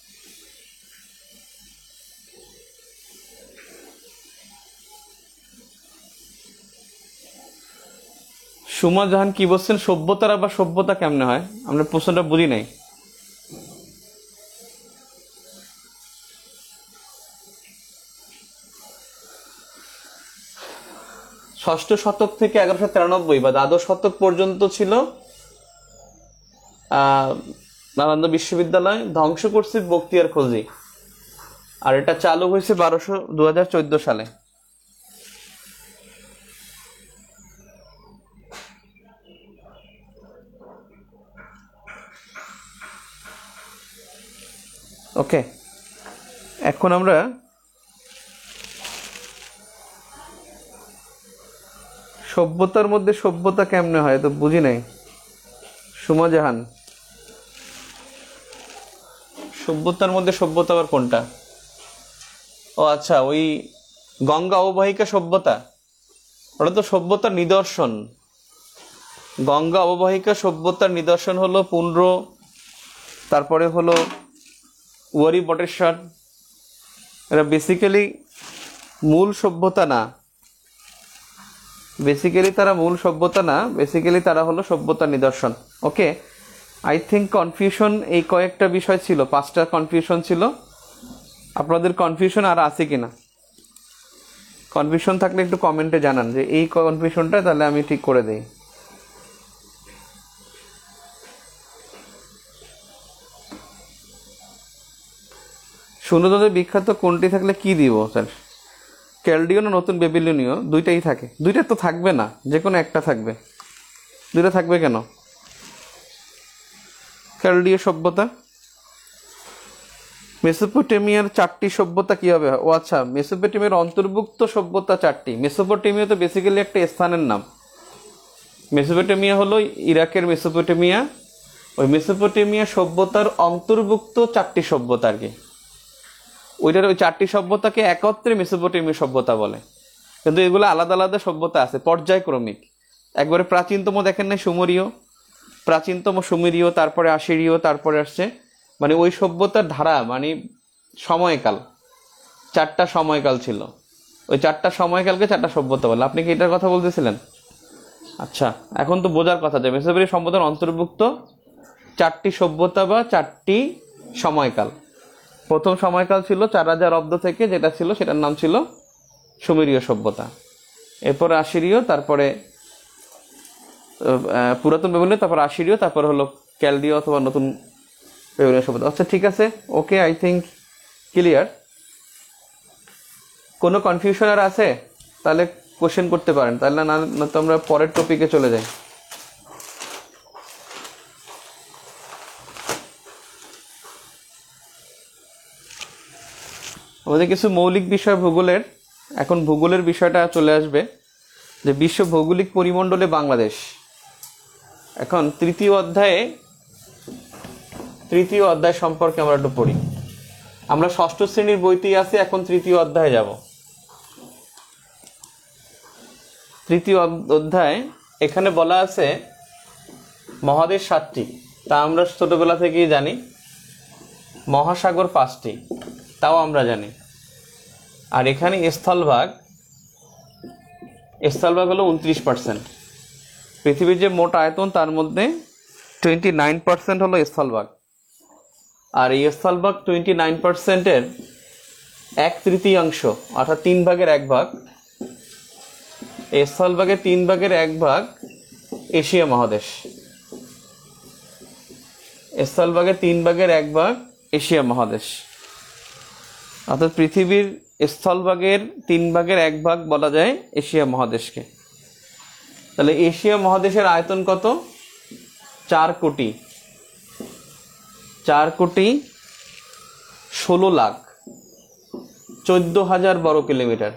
সুমা জাহান কি বলছেন, সভ্যতার আবার সভ্যতা কেমনে হয়? আমরা প্রশ্নটা বুঝি নাই। ষষ্ঠ শতক থেকে এগারোশো তিরানব্বই বা দ্বাদশ শতক পর্যন্ত ছিল আহ নালন্দা বিশ্ববিদ্যালয়, ধ্বংস করছে বখতিয়ার খলজি, আর এটা চালু হয়েছে বারোশো দু হাজার চোদ্দ সালে। ওকে, এখন আমরা সভ্যতার মধ্যে সভ্যতা কেমনে হয় তো বুঝি নাই। সুমা জাহান, সভ্যতার মধ্যে সভ্যতা আবার কোনটা? ও আচ্ছা, ওই গঙ্গা অববাহিকা সভ্যতা, ওটা তো সভ্যতার নিদর্শন। গঙ্গা অববাহিকা সভ্যতার নিদর্শন হলো পুন্ড্র, তারপরে হলো ওয়ারি বটেশ্বর। এটা বেসিক্যালি মূল সভ্যতা না, বেসিক্যালি তারা মূল সভ্যতা না, বেসিক্যালি তারা হলো সভ্যতার নিদর্শন। ওকে, আই থিঙ্ক কনফিউশন এই কয়েকটা বিষয় ছিল, পাঁচটা কনফিউশন ছিল। আপনাদের কনফিউশন আর আছে কিনা? কনফিউশন থাকলে একটু কমেন্টে জানান যে এই কনফিউশনটা, তাহলে আমি ঠিক করে দেই। শূন্যতদের বিখ্যাত কোনটি থাকলে কি দিব স্যার? ক্যালডিও না নতুন বেবিলনীয়? দুইটাই থাকে। দুইটা তো থাকবে না, যে কোনো একটা থাকবে। দুইটা থাকবে কেন? ক্যালডিও সভ্যতা, মেসোপটেমিয়ার চারটি সভ্যতা কি হবে? ও আচ্ছা, মেসোপটেমিয়ার অন্তর্ভুক্ত সভ্যতা চারটি। মেসোপটেমিয়া তো বেসিক্যালি একটা স্থানের নাম। মেসোপটেমিয়া হলো ইরাকের মেসোপটেমিয়া, ওই মেসোপটেমিয়া সভ্যতার অন্তর্ভুক্ত চারটি সভ্যতা আর কি। ওইটার ওই চারটি সভ্যতাকে একত্রে মেসোপটেমিয়া সভ্যতা বলে, কিন্তু এগুলো আলাদা আলাদা সভ্যতা আছে, পর্যায়ক্রমিক। একবারে প্রাচীনতম দেখেন না, সুমেরীয়, প্রাচীনতম সুমেরীয়, তারপরে আশিরীয়, তারপরে আসছে মানে ওই সভ্যতার ধারা, মানে সময়কাল, চারটা সময়কাল ছিল। ওই চারটা সময়কালকে চারটা সভ্যতা বলে। আপনি কি এটার কথা বলতেছিলেন? আচ্ছা, এখন তো বোঝার কথা যে মেসোপটেমিয়া সভ্যতার অন্তর্ভুক্ত চারটি সভ্যতা বা চারটি সময়কাল। প্রথম সময়কাল ছিল চার হাজার অব্দ থেকে, যেটা ছিল সেটার নাম ছিল সুমেরীয় সভ্যতা। এরপরে আশিরীয়, তারপরে পুরাতন বেবিলনীয়, তারপর আশিরীয়, তারপর হলো ক্যালডীয় অথবা নতুন বেবিলনীয় সভ্যতা। আচ্ছা ঠিক আছে, ওকে, আই থিঙ্ক ক্লিয়ার। কোনো কনফিউশন আর আছে? তাহলে কোশ্চেন করতে পারেন, তাহলে না না তো আমরা পরের টপিকে চলে যাই। আমাদের কিছু মৌলিক বিষয় ভূগোলের, এখন ভূগোলের বিষয়টা চলে আসবে যে বিশ্ব ভৌগোলিক পরিমণ্ডলে বাংলাদেশ। এখন তৃতীয় অধ্যায়ে, তৃতীয় অধ্যায় সম্পর্কে আমরা একটু পড়ি। আমরা ষষ্ঠ শ্রেণীর বইতেই আছি, এখন তৃতীয় অধ্যায়ে যাব। তৃতীয় অধ্যায় এখানে বলা আছে মহাদেশ সাতটি, তা আমরা ছোটবেলা থেকেই জানি। মহাসাগর পাঁচটি, তাও আমরা জানি। আর এখানে স্থলভাগ, স্থলভাগ হলো উনত্রিশ পার্সেন্ট। পৃথিবীর যে মোট আয়তন তার মধ্যে টোয়েন্টি নাইন পার্সেন্ট হলো স্থলভাগ। আর এই স্থলভাগ টোয়েন্টি নাইন পার্সেন্টের এক তৃতীয়াংশ, অর্থাৎ তিন ভাগের এক ভাগ, এই স্থলভাগের তিন ভাগের এক ভাগ এশিয়া মহাদেশ। স্থলভাগের তিন ভাগের এক ভাগ এশিয়া মহাদেশ, অর্থাৎ পৃথিবীর স্থলভাগের তিন ভাগের এক ভাগ বলা যায় এশিয়া মহাদেশকে। তাহলে এশিয়া মহাদেশের আয়তন কত? চার কোটি চার কোটি ষোলো লাখ চোদ্দ হাজার বর্গ কিলোমিটার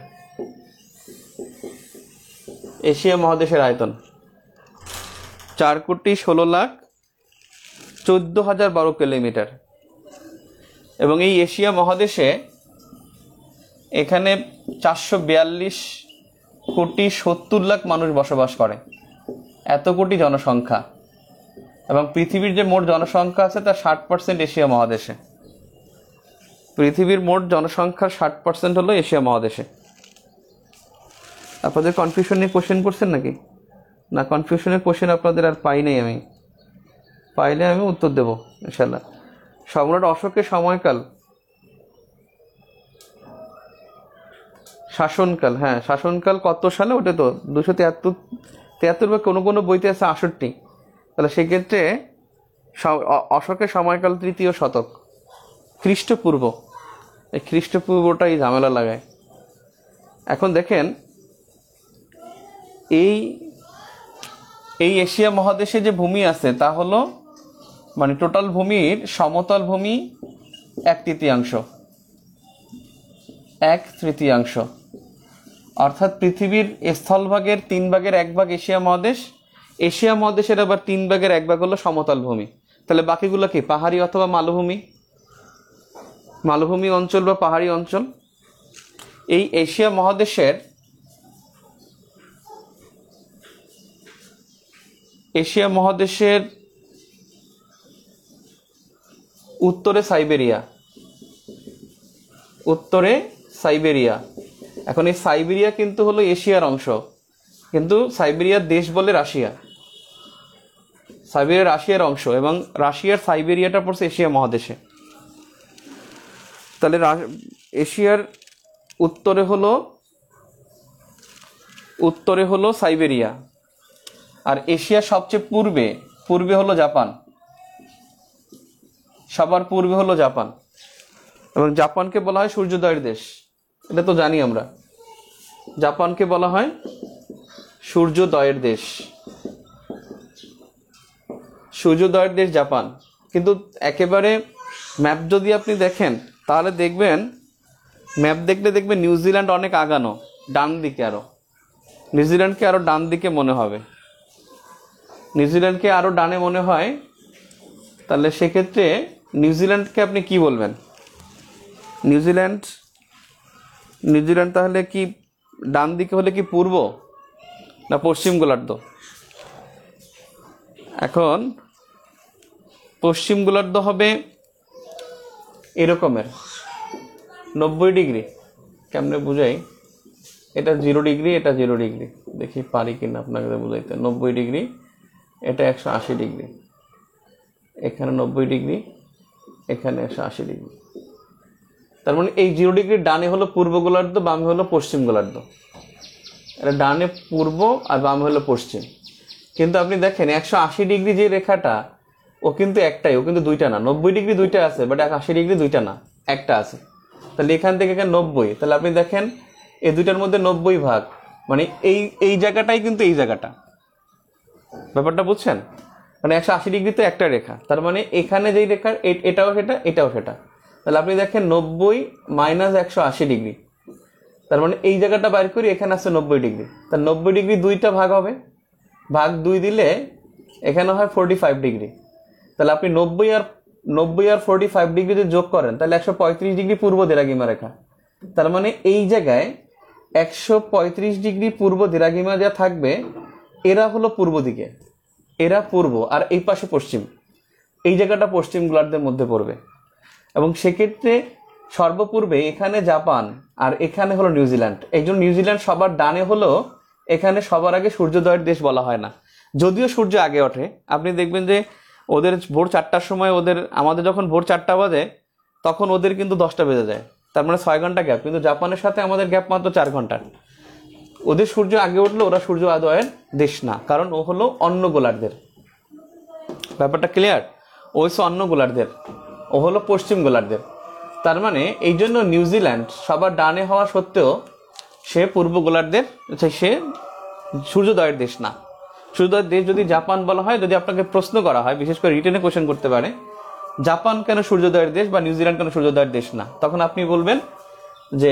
এশিয়া মহাদেশের আয়তন। চার কোটি ষোলো লাখ চোদ্দ হাজার বর্গ কিলোমিটার। এবং এই এশিয়া মহাদেশে এখানে চারশো বিয়াল্লিশ কোটি সত্তর লাখ মানুষ বসবাস করে, এত কোটি জনসংখ্যা। এবং পৃথিবীর যে মোট জনসংখ্যা আছে তার ষাট পার্সেন্ট এশিয়া মহাদেশে। পৃথিবীর মোট জনসংখ্যার ষাট পার্সেন্ট হলো এশিয়া মহাদেশে। আপনাদের কনফিউশন নিয়ে কোশ্চেন করছেন নাকি? না, কনফিউশনের কোশ্চেন আপনাদের আর পাই নাই, আমি পাইলে আমি উত্তর দেবো ইনশাল্লাহ। সম্রাট অশোকের সময়কাল, শাসনকাল, হ্যাঁ শাসনকাল কত সালে? ওটা তো দুশো তিয়াত্তর তিয়াত্তর বা কোনো কোনো বইতে আছে আষট্টি। তাহলে সেক্ষেত্রে অশোকের সময়কাল তৃতীয় শতক, খ্রিস্টপূর্ব। এই খ্রিস্টপূর্বটাই ঝামেলা লাগায়। এখন দেখেন, এই এই এশিয়া মহাদেশে যে ভূমি আছে তা হলো মানে টোটাল ভূমির সমতল ভূমি এক তৃতীয়াংশ, এক তৃতীয়াংশ অর্থাৎ পৃথিবীর স্থলভাগের তিন ভাগের এক ভাগ এশিয়া মহাদেশ। এশিয়া মহাদেশের আবার তিন ভাগের এক ভাগ হলো সমতল ভূমি। তাহলে বাকিগুলো কি? পাহাড়ি অথবা মালভূমি, মালভূমি অঞ্চল বা পাহাড়ি অঞ্চল। এই এশিয়া মহাদেশের এশিয়া মহাদেশের উত্তরে সাইবেরিয়া, উত্তরে সাইবেরিয়া। এখন এই সাইবেরিয়া কিন্তু হলো এশিয়ার অংশ, কিন্তু সাইবেরিয়ার দেশ বলে রাশিয়া, সাইবেরিয়া রাশিয়ার অংশ, এবং রাশিয়ার সাইবেরিয়াটা পড়ছে এশিয়া মহাদেশে। তাহলে এশিয়ার উত্তরে হলো উত্তরে হলো সাইবেরিয়া, আর এশিয়ার সবচেয়ে পূর্বে পূর্বে হলো জাপান, সবার পূর্বে হলো জাপান, এবং জাপানকে বলা হয় সূর্যোদয়ের দেশ। এটা তো জানি আমরা, জাপানকে বলা হয় সূর্যোদয়ের দেশ, সূর্যোদয়ের দেশ জাপান। কিন্তু একেবারে ম্যাপ যদি আপনি দেখেন তাহলে দেখবেন, ম্যাপ দেখলে দেখবেন নিউজিল্যান্ড অনেক আগানো, ডান দিকে, আরো নিউজিল্যান্ডকে আরো ডান দিকে মনে হবে, নিউজিল্যান্ডকে আরো ডানে মনে হয়। তাহলে সেক্ষেত্রে নিউজিল্যান্ডকে আপনি কি বলবেন? নিউজিল্যান্ড নিউজিল্যান্ড তাহলে কি ডান দিকে হলে কি পূর্ব না পশ্চিম গোলার্ধ? এখন পশ্চিম গোলার্ধ হবে এরকমের নব্বই ডিগ্রি। কেমনে বুঝাই? এটা জিরো ডিগ্রি, এটা জিরো ডিগ্রি, দেখি পারি কিনা আপনাকে বুঝাইতে। নব্বই ডিগ্রি, এটা একশো আশি ডিগ্রি, এখানে নব্বই ডিগ্রি, এখানে একশো আশি ডিগ্রি। তার মানে এই জিরো ডিগ্রির ডানে হলো পূর্ব গোলার্ধ, বামে হলো পশ্চিম গোলার্ধ। এটা ডানে পূর্ব আর বামে হলো পশ্চিম। কিন্তু আপনি দেখেন একশো আশি ডিগ্রি যে রেখাটা, ও কিন্তু একটাই, ও কিন্তু দুইটা না। নব্বই ডিগ্রি দুইটা আছে, বাট একশো আশি ডিগ্রি দুইটা না, একটা আছে। তাহলে এখান থেকে এখানে নব্বই, তাহলে আপনি দেখেন এই দুইটার মধ্যে নব্বই ভাগ, মানে এই এই জায়গাটাই কিন্তু এই জায়গাটা। ব্যাপারটা বুঝছেন? মানে একশো আশি ডিগ্রি তো একটা রেখা, তার মানে এখানে যেই রেখা এটাও সেটা, এটাও সেটা। তাহলে আপনি দেখেন নব্বই মাইনাস একশো আশি ডিগ্রি, তার মানে এই জায়গাটা বাইর করি, এখানে আছে নব্বই ডিগ্রি। তার নব্বই ডিগ্রি দুইটা ভাগ হবে, ভাগ দুই দিলে এখানে হয় ফোরটি ফাইভ ডিগ্রি। তাহলে আপনি নব্বই আর নব্বই আর ফোরটি ফাইভ ডিগ্রি যদি যোগ করেন তাহলে একশো পঁয়ত্রিশ ডিগ্রি পূর্ব দ্রাঘিমা রেখা। তার মানে এই জায়গায় একশো পঁয়ত্রিশ ডিগ্রি পূর্ব দ্রাঘিমা যা থাকবে, এরা হলো পূর্ব দিকে, এরা পূর্ব, আর এই পাশে পশ্চিম। এই জায়গাটা পশ্চিম গোলার্ধের মধ্যে পড়বে, এবং সেক্ষেত্রে সর্বপূর্বে এখানে জাপান আর এখানে হলো নিউজিল্যান্ড। এই জন্য নিউজিল্যান্ড সবার ডানে হলো, এখানে সবার আগে সূর্যোদয়ের দেশ বলা হয় না, যদিও সূর্য আগে ওঠে। আপনি দেখবেন যে ওদের ভোর চারটার সময়, ওদের আমাদের যখন ভোর চারটা বাজে তখন ওদের কিন্তু দশটা বেজে যায়, তার মানে ছয় ঘন্টা গ্যাপ। কিন্তু জাপানের সাথে আমাদের গ্যাপ মাত্র চার ঘন্টার। ওদের সূর্য আগে উঠলো, ওরা সূর্য উদয়ের দেশ না, কারণ ও হলো অন্য গোলার্ধের। ব্যাপারটা ক্লিয়ার? ও হচ্ছে অন্য গোলার্ধের, ও হলো পশ্চিম গোলার্ধের। তার মানে এই জন্য নিউজিল্যান্ড সবার ডানে হওয়া সত্ত্বেও সে পূর্ব গোলার্ধের, সে সূর্যোদয়ের দেশ না। সূর্যোদয়ের দেশ যদি জাপান বলা হয়, যদি আপনাকে প্রশ্ন করা হয়, বিশেষ করে রিটেনে কোশ্চেন করতে পারে, জাপান কেন সূর্যোদয়ের দেশ বা নিউজিল্যান্ড কেন সূর্যোদয়ের দেশ না, তখন আপনি বলবেন যে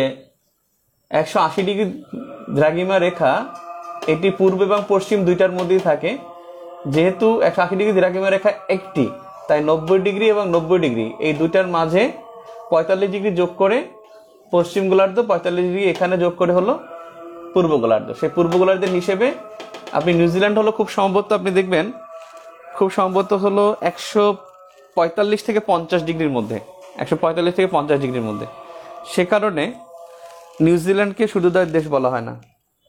একশো আশি ডিগ্রি দ্রাঘিমা রেখা এটি পূর্ব এবং পশ্চিম দুইটার মধ্যেই থাকে। যেহেতু একশো আশি ডিগ্রি দ্রাঘিমা রেখা একটি, তাই নব্বই ডিগ্রি এবং নব্বই ডিগ্রি এই দুইটার মাঝে পঁয়তাল্লিশ ডিগ্রি যোগ করে পশ্চিম গোলার্ধ, পঁয়তাল্লিশ ডিগ্রি এখানে যোগ করে হলো পূর্ব গোলার্ধ। সেই পূর্ব গোলার্ধের হিসেবে আপনি নিউজিল্যান্ড হলো খুব সম্ভবত, আপনি দেখবেন খুব সম্ভবত হলো একশো পঁয়তাল্লিশ থেকে পঞ্চাশ ডিগ্রির মধ্যে, একশো পঁয়তাল্লিশ থেকে পঞ্চাশ ডিগ্রির মধ্যে। সে কারণে নিউজিল্যান্ডকে সূর্যোদয়ের দেশ বলা হয় না।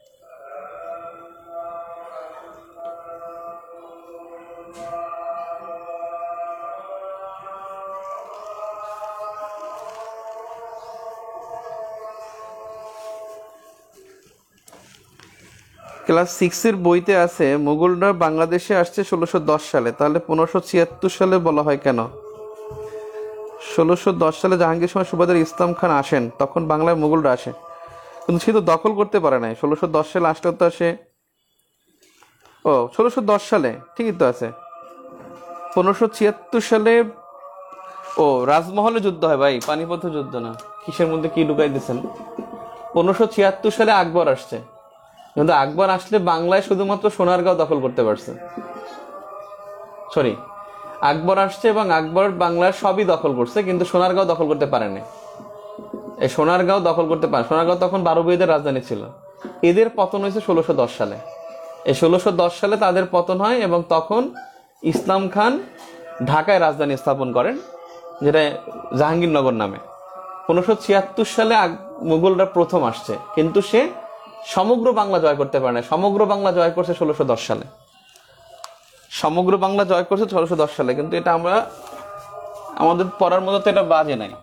ক্লাস সিক্সের বইতে আছে মুঘলরা বাংলাদেশে আসছে ষোলোশো দশ সালে, তাহলে পনেরোশো ছিয়াত্তর সালে বলা হয় কেন? ষোলোশো দশ সালে জাহাঙ্গীর সময় সুবাদার ইসলাম খান আসেন, তখন বাংলায় মুঘলরা আসে, কিন্তু সে তো দখল করতে পারে নাই। ষোলোশো দশ সালে আসলে তো আসে, ও ষোলোশো দশ সালে ঠিকই তো আছে। পনেরোশো ছিয়াত্তর সালে ও রাজমহলে যুদ্ধ হয় ভাই, পানিপথ যুদ্ধ না। কিসের মধ্যে কি ঢুকাই দিচ্ছেন? পনেরোশো ছিয়াত্তর সালে আকবর আসছে, কিন্তু আকবর আসলে বাংলায় শুধুমাত্র সোনারগাঁও দখল করতে পারছে। সরি, আকবর আসছে এবং আকবর বাংলার সবই দখল করছে, কিন্তু সোনারগাঁও দখল করতে পারেনি। এই সোনারগাঁও দখল করতে পারে, সোনারগাঁও তখন বারোবুইদের রাজধানী ছিল। এদের পতন হয়েছে ষোলোশো দশ সালে। এই ষোলোশো দশ সালে তাদের পতন হয়, এবং তখন ইসলাম খান ঢাকায় রাজধানী স্থাপন করেন, যেটা জাহাঙ্গীরনগর নামে। পনেরোশো ছিয়াত্তর সালে মুঘলরা প্রথম আসছে, কিন্তু সে সমগ্র বাংলা জয় করতে পারে না। সমগ্র বাংলা জয় করছে ষোলোশো দশ সালে। সমগ্র বাংলা জয় করছে ষোলোশো দশ সালে, কিন্তু এটা আমরা আমাদের পড়ার মতো তো এটা বাজে নাই।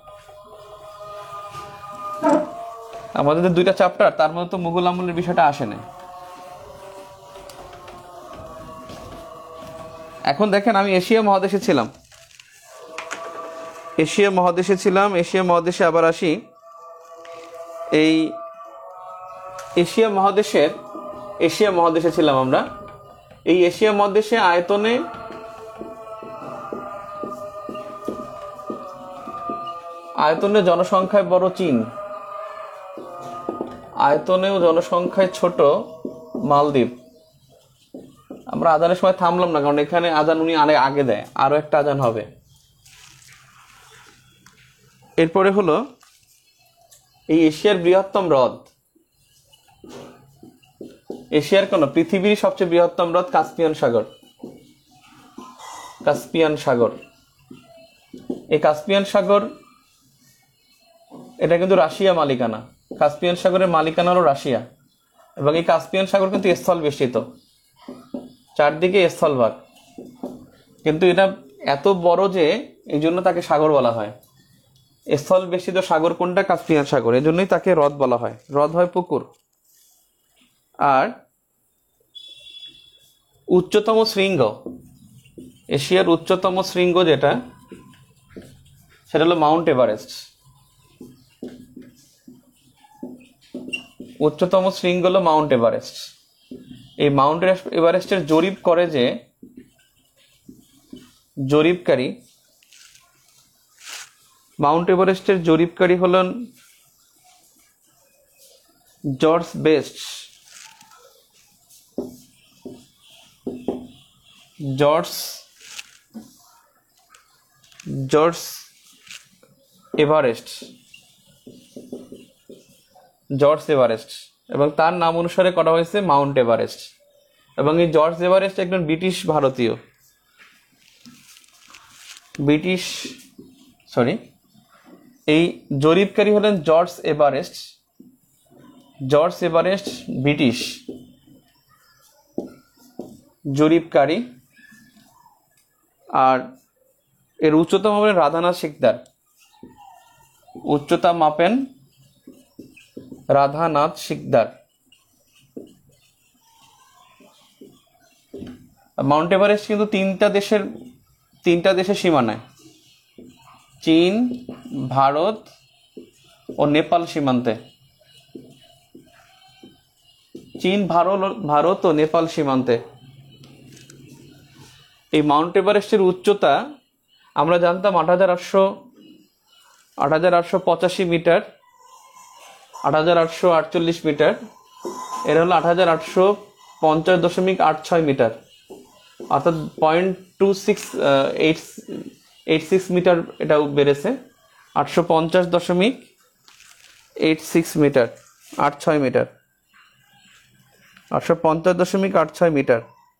আমাদের যে দুইটা চ্যাপ্টার তার মধ্যে তো মুঘল আমলের বিষয়টা আসে নাই। এখন দেখেন, আমি এশিয়া মহাদেশে ছিলাম, এশিয়া মহাদেশে ছিলাম এশিয়া মহাদেশে আবার আসি। এই এশিয়া মহাদেশের এশিয়া মহাদেশে ছিলাম আমরা। এই এশিয়া মহাদেশে আয়তনে আয়তনে জনসংখ্যায় বড় চীন, আয়তনেও জনসংখ্যায় ছোট মালদ্বীপ। আমরা আজানের সময় থামলাম না, কারণ এখানে আজান উনি আরে আগে দেয়, আরো একটা আজান হবে। এরপরে হলো এই এশিয়ার বৃহত্তম হ্রদ, এশিয়ার কোন পৃথিবীর সবচেয়ে বৃহত্তম হ্রদ কাস্পিয়ান সাগর। কাস্পিয়ান সাগর এই কাস্পিয়ান সাগর এটা কিন্তু রাশিয়া মালিকানা। কাস্পিয়ান সাগরের মালিকানা হলো রাশিয়া, এবং এই কাস্পিয়ান সাগর কিন্তু স্থল বেষ্টিত, চারদিকে স্থলভাগ, কিন্তু এটা এত বড় যে এই জন্য তাকে সাগর বলা হয়। স্থল বেষ্টিত সাগর কোনটা? কাস্পিয়ান সাগর। এই জন্যই তাকে হ্রদ বলা হয়। হ্রদ হয় পুকুর। আর উচ্চতম শৃঙ্গ, এশিয়ার উচ্চতম শৃঙ্গ যেটা, সেটা হলো মাউন্ট এভারেস্ট। উচ্চতম শৃঙ্গ হলো মাউন্ট এভারেস্ট। এই মাউন্ট এভারেস্টের জরিপ করে যে জরিপকারী, মাউন্ট এভারেস্টের জরিপকারী হলেন George Best. George George Everest George Everest এবং তার নাম অনুসারে করা হয়েছে মাউন্ট এভারেস্ট। এবং এই জর্জ এভারেস্ট একজন ব্রিটিশ ভারতীয়, ব্রিটিশ সরি এই জরিপকারী হলেন George Everest. George Everest British জরিপকারী। আর এর উচ্চতা মাপেন রাধানাথ সিকদার। উচ্চতা মাপেন রাধানাথ সিকদার। মাউন্ট এভারেস্ট কিন্তু তিনটা দেশের তিনটা দেশের সীমানায়, চীন, ভারত ও নেপাল সীমান্তে। চীন, ভারত ভারত ও নেপাল সীমান্তে এই মাউন্ট এভারেস্টের উচ্চতা আমরা জানতাম আট হাজার আটশো আট হাজার আটশো পঁচাশি মিটার, আট হাজার আটশো আটচল্লিশ মিটার। এর হলো আট হাজার আটশো পঞ্চাশ দশমিক আট ছয় মিটার, অর্থাৎ point two six eight eight six metre এটা বেড়েছে। আটশো পঞ্চাশ দশমিক এইট সিক্স মিটার, আট ছয় মিটার, আটশো পঞ্চাশ দশমিক আট ছয় মিটার।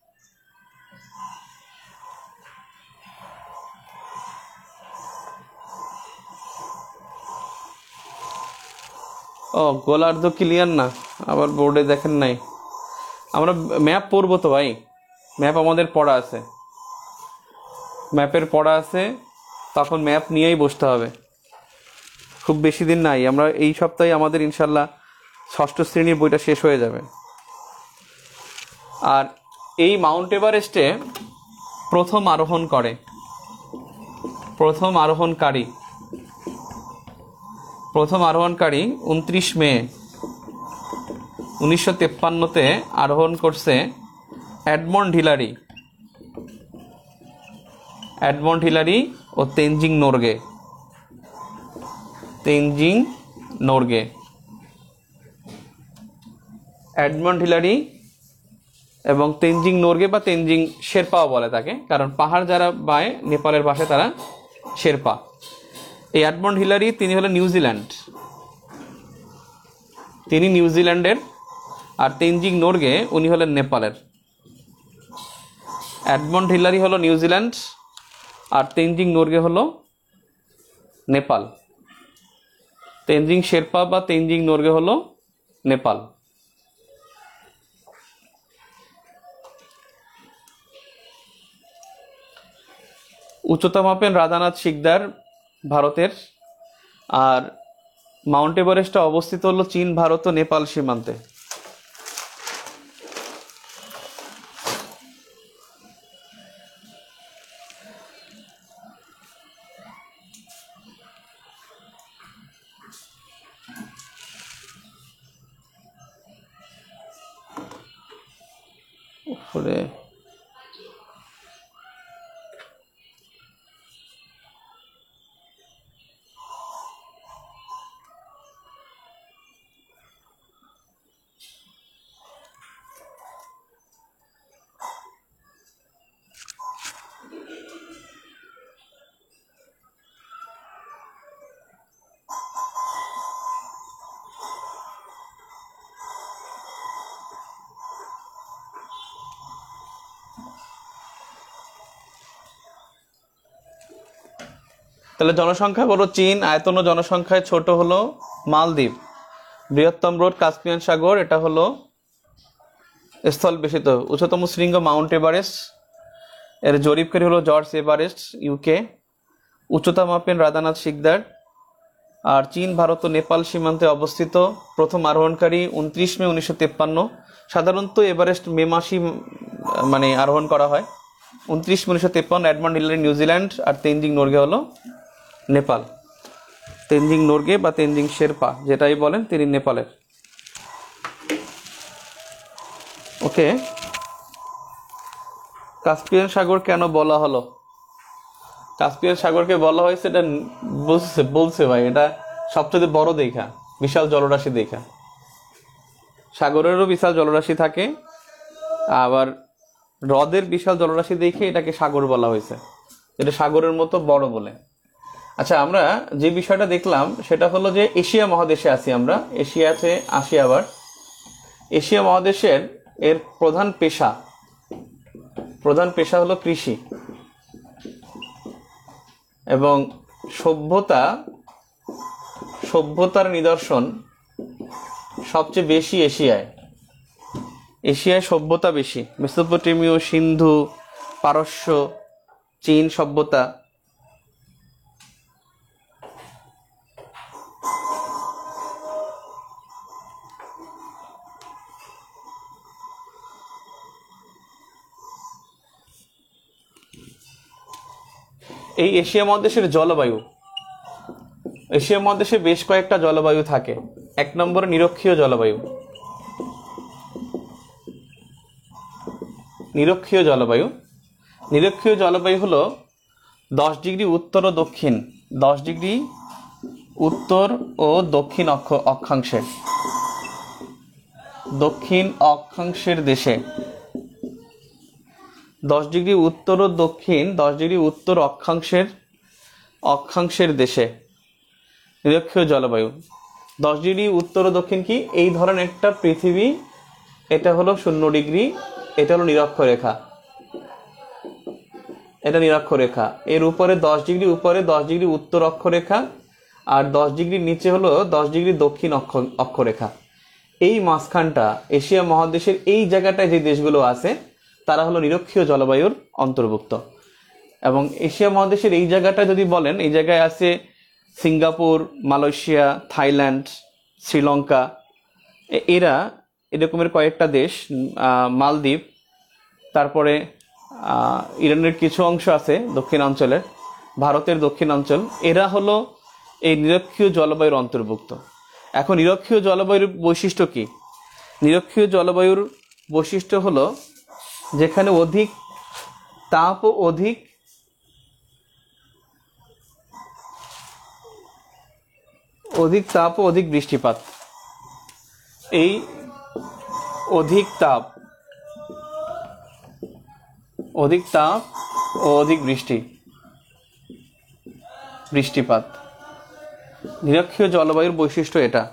ও গোলার্ধ ক্লিয়ার না, আবার বোর্ডে দেখেন নাই। আমরা ম্যাপ পড়বো তো ভাই, ম্যাপ আমাদের পড়া আছে, ম্যাপের পড়া আছে, তখন ম্যাপ নিয়েই বসতে হবে। খুব বেশি দিন নাই, আমরা এই সপ্তাহে আমাদের ইনশাল্লাহ ষষ্ঠ শ্রেণীর বইটা শেষ হয়ে যাবে। আর এই মাউন্ট এভারেস্টে প্রথম আরোহণ করে প্রথম আরোহণকারী প্রথম আরোহণকারী উনত্রিশ মে উনিশশো তেপ্পান্নতে আরোহণ করছে এডমন্ড হিলারি এডমন্ড হিলারি ও তেনজিং নোরগে তেনজিং নোরগে এডমন্ড হিলারি এবং তেনজিং নোরগে বা তেনজিং শেরপাও বলে তাকে, কারণ পাহাড় যারা বায় নেপালের ভাষায় তারা শেরপা। এই এডমন্ড হিলারি তিনি হলেন নিউজিল্যান্ড তিনি নিউজিল্যান্ডের আর তেনজিং নোরগে উনি হলেন নেপালের। এডমন্ড হিলারি হলো নিউজিল্যান্ড আর তেনজিং নোরগে হলো নেপাল। তেনজিং শেরপা বা তেনজিং নোরগে হলো নেপাল। উচ্চতা মাপেন রাধানাথ সিকদার ভারতের। আর মাউন্ট এভারেস্টটা অবস্থিত হলো চীন, ভারত ও নেপাল সীমান্তে। উপরে তাহলে জনসংখ্যা বড় চীন, আয়তন ও জনসংখ্যায় ছোট হলো মালদ্বীপ। বৃহত্তম হ্রদ কাস্পিয়ান সাগর, এটা হলো স্থল বেষ্টিত। উচ্চতম শৃঙ্গ মাউন্ট এভারেস্ট, এর জরিপকারী হলো জর্জ এভারেস্ট, ইউকে। উচ্চতা মাপেন রাধানাথ সিকদার। আর চীন, ভারত ও নেপাল সীমান্তে অবস্থিত। প্রথম আরোহণকারী উনত্রিশ মে উনিশশো তেপ্পান্ন। সাধারণত এভারেস্ট মে মাসেই মানে আরোহণ করা হয়। উনত্রিশ মে উনিশশো তেপ্পান্ন এডমন্ড হিলারি নিউজিল্যান্ড, আর তেনজিং নোরগে হলো নেপাল। তেনজিং নোরগে বা তেনজিং শেরপা যেটাই বলেন, তিনি নেপালের। ওকে, কাস্পিয়ান সাগর কেন বলা হলো? কাস্পিয়ান সাগরকে বলা হয়েছে, এটা বলছে বলছে ভাই এটা সবচেয়ে বড় দেখা, বিশাল জলরাশি দেখা। সাগরেরও বিশাল জলরাশি থাকে, আবার হ্রদের বিশাল জলরাশি দেখে এটাকে সাগর বলা হয়েছে, এটা সাগরের মতো বড় বলে। আচ্ছা, আমরা যে বিষয়টা দেখলাম সেটা হলো যে এশিয়া মহাদেশে আছি আমরা। এশিয়াতে আসি আবার। এশিয়া মহাদেশের এর প্রধান পেশা প্রধান পেশা হলো কৃষি, এবং সভ্যতা সভ্যতার নিদর্শন সবচেয়ে বেশি এশিয়ায়। এশিয়ায় সভ্যতা বেশি, মেসোপটেমীয়, সিন্ধু, পারস্য, চীন সভ্যতা। এই এশিয়া মহাদেশের জলবায়ু, এশিয়া মহাদেশে বেশ কয়েকটা জলবায়ু থাকে। এক নম্বরে নিরক্ষীয় জলবায়ু। নিরক্ষীয় জলবায়ু নিরক্ষীয় জলবায়ু হলো দশ ডিগ্রি উত্তর ও দক্ষিণ দশ ডিগ্রি উত্তর ও দক্ষিণ অক্ষ অক্ষাংশে দক্ষিণ অক্ষাংশের দেশে দশ ডিগ্রি উত্তর ও দক্ষিণ দশ ডিগ্রি উত্তর অক্ষাংশের অক্ষাংশের দেশে নিরক্ষীয় জলবায়ু। দশ ডিগ্রি উত্তর ও দক্ষিণ কি? এই ধরনের একটা পৃথিবী, এটা হলো শূন্য ডিগ্রি, এটা হলো নিরক্ষরেখা, এটা নিরক্ষরেখা। এর উপরে দশ ডিগ্রি উপরে দশ ডিগ্রি উত্তর অক্ষরেখা, আর দশ ডিগ্রি নিচে হলো দশ ডিগ্রি দক্ষিণ অক্ষ অক্ষরেখা। এই মাঝখানটা এশিয়া মহাদেশের এই জায়গাটায় যে দেশগুলো আছে তারা হলো নিরক্ষীয় জলবায়ুর অন্তর্ভুক্ত। এবং এশিয়া মহাদেশের এই জায়গাটা যদি বলেন, এই জায়গায় আছে সিঙ্গাপুর, মালয়েশিয়া, থাইল্যান্ড, শ্রীলঙ্কা, এরা এরকমের কয়েকটা দেশ, মালদ্বীপ, তারপরে ইরানের কিছু অংশ আছে দক্ষিণাঞ্চলের, ভারতের দক্ষিণাঞ্চল, এরা হলো এই নিরক্ষীয় জলবায়ুর অন্তর্ভুক্ত। এখন নিরক্ষীয় জলবায়ুর বৈশিষ্ট্য কি? নিরক্ষীয় জলবায়ুর বৈশিষ্ট্য হলো যেখানে অধিক তাপ ও অধিক অধিক তাপ ও অধিক বৃষ্টিপাত। এই অধিক তাপ অধিক তাপ ও অধিক বৃষ্টি বৃষ্টিপাত নিরক্ষীয় জলবায়ুর বৈশিষ্ট্য এটা।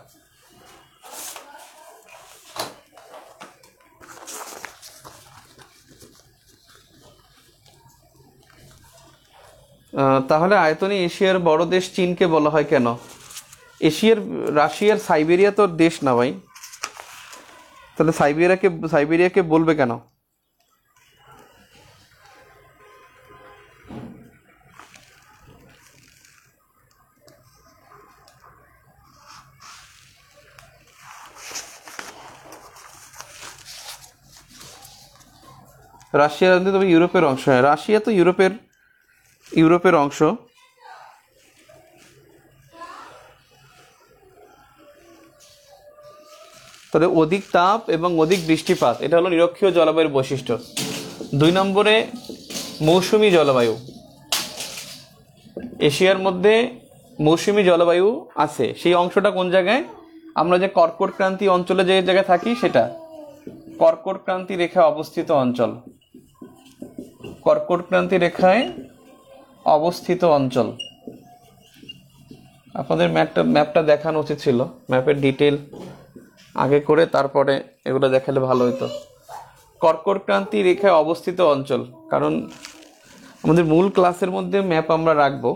তাহলে আয়তনে এশিয়ার বড় দেশ চীনকে বলা হয় কেন? এশিয়ার রাশিয়ার সাইবেরিয়া তো দেশ না ভাই, তাহলে সাইবেরিয়াকে সাইবেরিয়াকে বলবে কেন? রাশিয়া তবে ইউরোপের অংশ, হ্যাঁ রাশিয়া তো ইউরোপের ইউরোপের অংশ। তবে অধিক তাপ এবং অধিক বৃষ্টিপাত এটা হলো নিরক্ষীয় জলবায়ুর বৈশিষ্ট্য। দুই নম্বরে মৌসুমী জলবায়ু। এশিয়ার মধ্যে মৌসুমী জলবায়ু আছে, সেই অংশটা কোন জায়গায়? আমরা যে কর্কট ক্রান্তি অঞ্চলে যে জায়গায় থাকি সেটা কর্কট ক্রান্তি রেখায় অবস্থিত অঞ্চল। কর্কট ক্রান্তি রেখায় অবস্থিত অঞ্চল। আপনাদের ম্যাপটা ম্যাপটা দেখানো উচিত ছিল, ম্যাপের ডিটেল আগে করে তারপরে এগুলো দেখালে ভালো হতো। কর্কট ক্রান্তি রেখায় অবস্থিত অঞ্চল, কারণ আমাদের মূল ক্লাসের মধ্যে ম্যাপ আমরা রাখবো,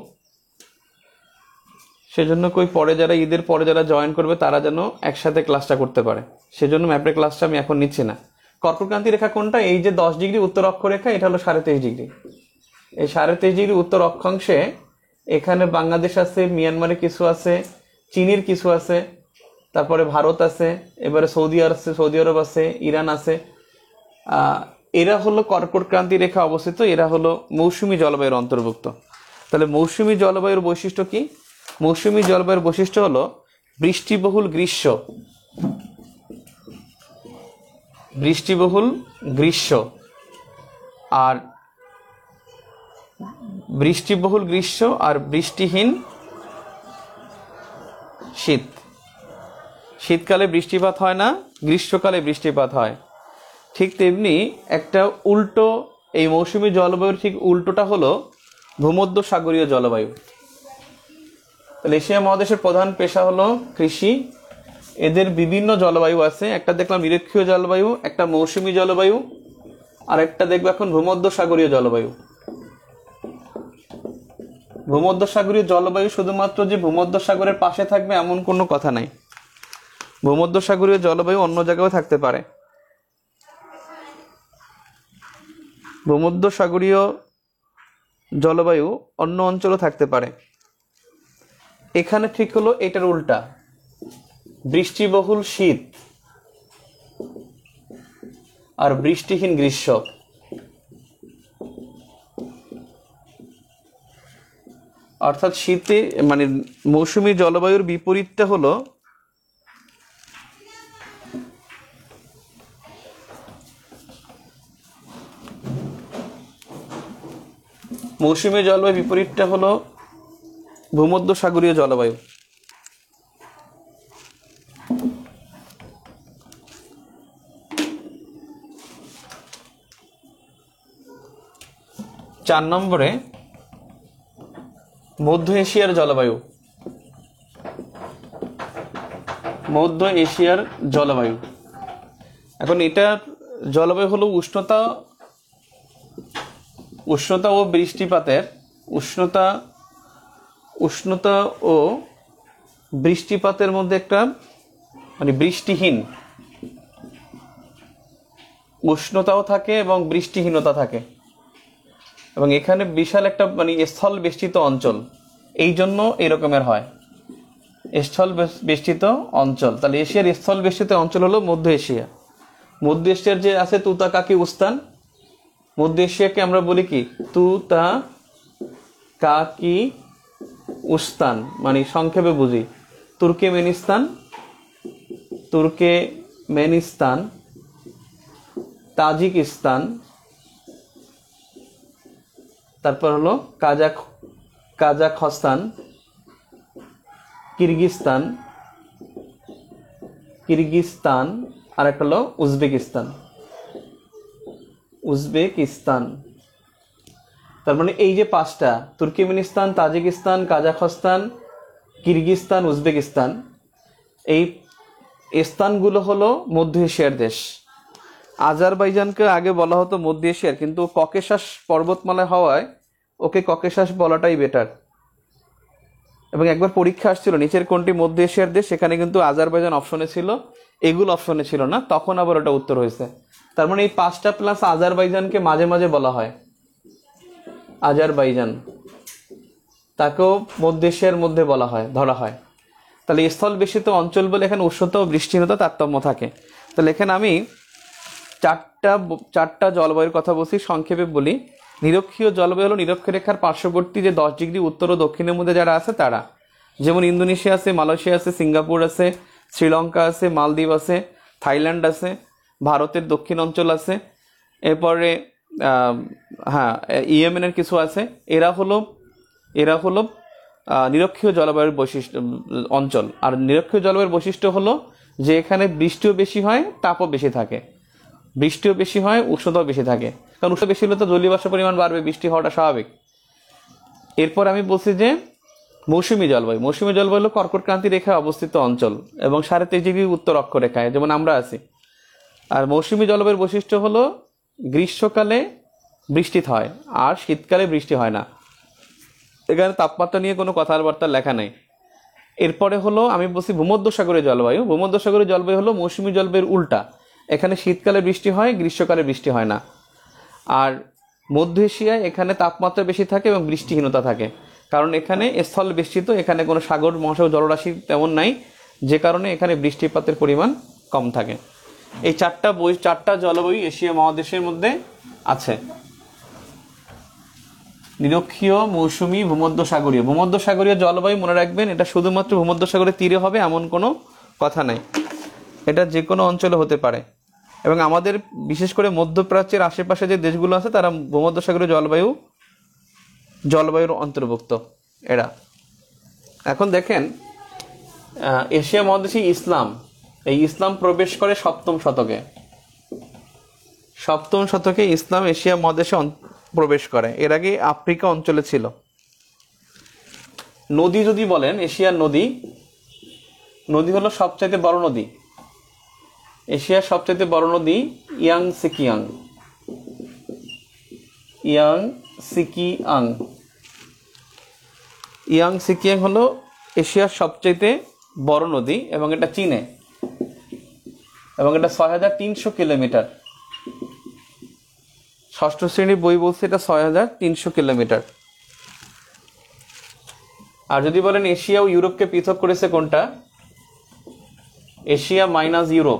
সেজন্য কই পরে যারা ঈদের পরে যারা জয়েন করবে তারা যেন একসাথে ক্লাসটা করতে পারে, সেজন্য ম্যাপের ক্লাসটা আমি এখন নিচ্ছি না। কর্কট ক্রান্তি রেখা কোনটা? এই যে দশ ডিগ্রি উত্তর অক্ষরেখা, এটা হলো সাড়ে তেইশ ডিগ্রি। এই সাড়ে তেইশ ডিগ্রি উত্তর অক্ষাংশে এখানে বাংলাদেশ আছে, মিয়ানমারে কিছু আছে, চীনের কিছু আছে, তারপরে ভারত আছে, এবারে সৌদি আরব আছে, সৌদি আরব আছে, ইরান আছে। আহ এরা হলো কর্কট ক্রান্তি রেখা অবস্থিত, এরা হলো মৌসুমী জলবায়ুর অন্তর্ভুক্ত। তাহলে মৌসুমী জলবায়ুর বৈশিষ্ট্য কি? মৌসুমী জলবায়ুর বৈশিষ্ট্য হলো বৃষ্টিবহুল গ্রীষ্ম, বৃষ্টিবহুল গ্রীষ্ম আর বৃষ্টিবহুল গ্রীষ্ম আর বৃষ্টিহীন শীত। শীতকালে বৃষ্টিপাত হয় না, গ্রীষ্মকালে বৃষ্টিপাত হয়। ঠিক তেমনি একটা উল্টো, এই মৌসুমী জলবায়ুর ঠিক উল্টোটা হলো ভূমধ্যসাগরীয় জলবায়ু। তাহলে এশিয়া মহাদেশের প্রধান পেশা হলো কৃষি। এদের বিভিন্ন জলবায়ু আছে, একটা দেখলাম নিরক্ষীয় জলবায়ু, একটা মৌসুমী জলবায়ু, আর একটা দেখবো এখন ভূমধ্যসাগরীয় জলবায়ু। ভূমধ্যসাগরীয় জলবায়ু শুধুমাত্র যে ভূমধ্যসাগরের পাশে থাকবে এমন কোনো কথা নাই, ভূমধ্যসাগরীয় জলবায়ু অন্য জায়গায়ও থাকতে পারে। ভূমধ্যসাগরীয় জলবায়ু অন্য অঞ্চলও থাকতে পারে। এখানে ঠিক হলো এটার উল্টা, বৃষ্টিবহুল শীত আর বৃষ্টিহীন গ্রীষ্ম। অর্থাৎ শীতে মানে মৌসুমী জলবায়ুর বিপরীতটা হলো মৌসুমী জলবায়ুর বিপরীতটা হলো ভূমধ্যসাগরীয় জলবায়ু। চার নম্বরে মধ্য এশিয়ার জলবায়ু। মধ্য এশিয়ার জলবায়ু, এখন এটার জলবায়ু হলো উষ্ণতা উষ্ণতা ও বৃষ্টিপাতের উষ্ণতা উষ্ণতা ও বৃষ্টিপাতের মধ্যে একটা মানে বৃষ্টিহীন, উষ্ণতাও থাকে এবং বৃষ্টিহীনতা থাকে, এবং এখানে বিশাল একটা মানে স্থল বেষ্টিত অঞ্চল, এই জন্য এরকমের হয় স্থল বেষ্টিত অঞ্চল। তাহলে এশিয়ার স্থল বেষ্টিত অঞ্চল হলো মধ্য এশিয়া। মধ্য এশিয়ার যে আছে তুতা কাকি উস্তান, মধ্য এশিয়াকে আমরা বলি কি তুতা কাকি উস্তান, মানে সংক্ষেপে বুঝি তুর্কমেনিস্তান, তুর্কমেনিস্তান, তাজিকিস্তান, তারপর হলো কাজাক কাজাখস্তান, কিরগিস্তান কিরগিস্তান আর একটা হলো উজবেকিস্তান উজবেকিস্তান তার মানে এই যে পাঁচটা, Turkmenistan, Tajikistan, Kazakhstan, Kyrgyzstan, Uzbekistan, এই স্থানগুলো হলো মধ্য এশিয়ার দেশ। আজারবাইজানকে আগে বলা হতো মধ্য এশিয়ার, কিন্তু ককেশাস পর্বতমালা হওয়ায় ওকে ককেশাস বলাটাই বেটার। এবং একবার পরীক্ষা আসছিল নিচের কোনটি মধ্য এশিয়ার দেশ, সেখানে কিন্তু আজারবাইজান অপশনে ছিল, এগুলো অপশনে ছিল না, তখন আবার ওটা উত্তর হয়েছে। তার মানে এই পাঁচটা প্লাস আজারবাইজানকে মাঝে মাঝে বলা হয় আজারবাইজান, তাকেও মধ্য এশিয়ার মধ্যে বলা হয়, ধরা হয়। তাহলে স্থল বেষ্টিত অঞ্চল বলে এখানে উষ্ণতা ও বৃষ্টিহীনতা তারতম্য থাকে। তাহলে এখানে আমি চারটা চারটা জলবায়ুর কথা বলছি, সংক্ষেপে বলি। নিরক্ষীয় জলবায়ু হলো নিরক্ষরেখার পার্শ্ববর্তী যে দশ ডিগ্রি উত্তর ও দক্ষিণের মধ্যে যারা আছে তারা, যেমন ইন্দোনেশিয়া আছে, মালয়েশিয়া আছে, সিঙ্গাপুর আছে, শ্রীলঙ্কা আছে, মালদ্বীপ আছে, থাইল্যান্ড আছে, ভারতের দক্ষিণ অঞ্চল আছে, এরপরে হ্যাঁ ইয়েমেনের কিছু আছে। এরা হলো এরা হলো নিরক্ষীয় জলবায়ুর বৈশিষ্ট্য অঞ্চল। আর নিরক্ষীয় জলবায়ুর বৈশিষ্ট্য হলো যে এখানে বৃষ্টিও বেশি হয়, তাপও বেশি থাকে। বৃষ্টিও বেশি হয়, উষ্ণতাও বেশি থাকে, কারণ উষ্ণ বেশি হলে তো জলীয় বাষ্পের পরিমাণ বাড়বে, বৃষ্টি হওয়াটা স্বাভাবিক। এরপর আমি বলছি যে মৌসুমী জলবায়ু। মৌসুমী জলবায়ু হলো কর্কট ক্রান্তি রেখায় অবস্থিত অঞ্চল এবং সাড়ে তেইশ ডিগ্রি উত্তর অক্ষরেখায়, যেমন আমরা আছি। আর মৌসুমী জলবায়ুর বৈশিষ্ট্য হলো গ্রীষ্মকালে বৃষ্টি হয় আর শীতকালে বৃষ্টি হয় না। এখানে তাপমাত্রা নিয়ে কোনো কথাবার্তা লেখা নেই। এরপরে হলো আমি বলছি ভূমধ্যসাগরীয় জলবায়ু। ভূমধ্যসাগরীয় জলবায়ু হলো মৌসুমী জলবায়ুর উল্টা। এখানে শীতকালে বৃষ্টি হয়, গ্রীষ্মকালে বৃষ্টি হয় না। আর মধ্য এশিয়ায় এখানে তাপমাত্রা বেশি থাকে এবং বৃষ্টিহীনতা থাকে, কারণ এখানে স্থল বেষ্টিত, এখানে কোনো সাগর মহাসাগর জলরাশি তেমন নাই, যে কারণে এখানে বৃষ্টিপাতের পরিমাণ কম থাকে। এই চারটা বই চারটা জলবায়ু এশিয়া মহাদেশের মধ্যে আছে: নিরক্ষীয়, মৌসুমী, ভূমধ্যসাগরীয়। ভূমধ্যসাগরীয় জলবায়ু মনে রাখবেন, এটা শুধুমাত্র ভূমধ্যসাগরের তীরে হবে এমন কোনো কথা নাই, এটা যে কোনো অঞ্চলে হতে পারে। এবং আমাদের বিশেষ করে মধ্যপ্রাচ্যের আশেপাশে যে দেশগুলো আছে তারা ভূমধ্যসাগরীয় জলবায়ু জলবায়ুর অন্তর্ভুক্ত এরা। এখন দেখেন, এশিয়া মহাদেশে ইসলাম এই ইসলাম প্রবেশ করে সপ্তম শতকে। সপ্তম শতকে ইসলাম এশিয়া মহাদেশে প্রবেশ করে। এর আগে আফ্রিকা অঞ্চলে ছিল। নদী যদি বলেন, এশিয়ার নদী নদী হলো সবচাইতে বড় নদী। এশিয়ার সবচাইতে বড় নদী ইয়াংসিকিয়াং ইয়াংসিকিয়াং ইয়াংসিকিয়াং হলো এশিয়ার সবচাইতে বড় নদী এবং এটা চীনে, এবং এটা ছয় হাজার তিনশো কিলোমিটার। ষষ্ঠ শ্রেণীর বই বলছে এটা ছয় হাজার তিনশো কিলোমিটার। আর যদি বলেন এশিয়া ও ইউরোপকে পৃথক করেছে কোনটা, Asia minus Europe,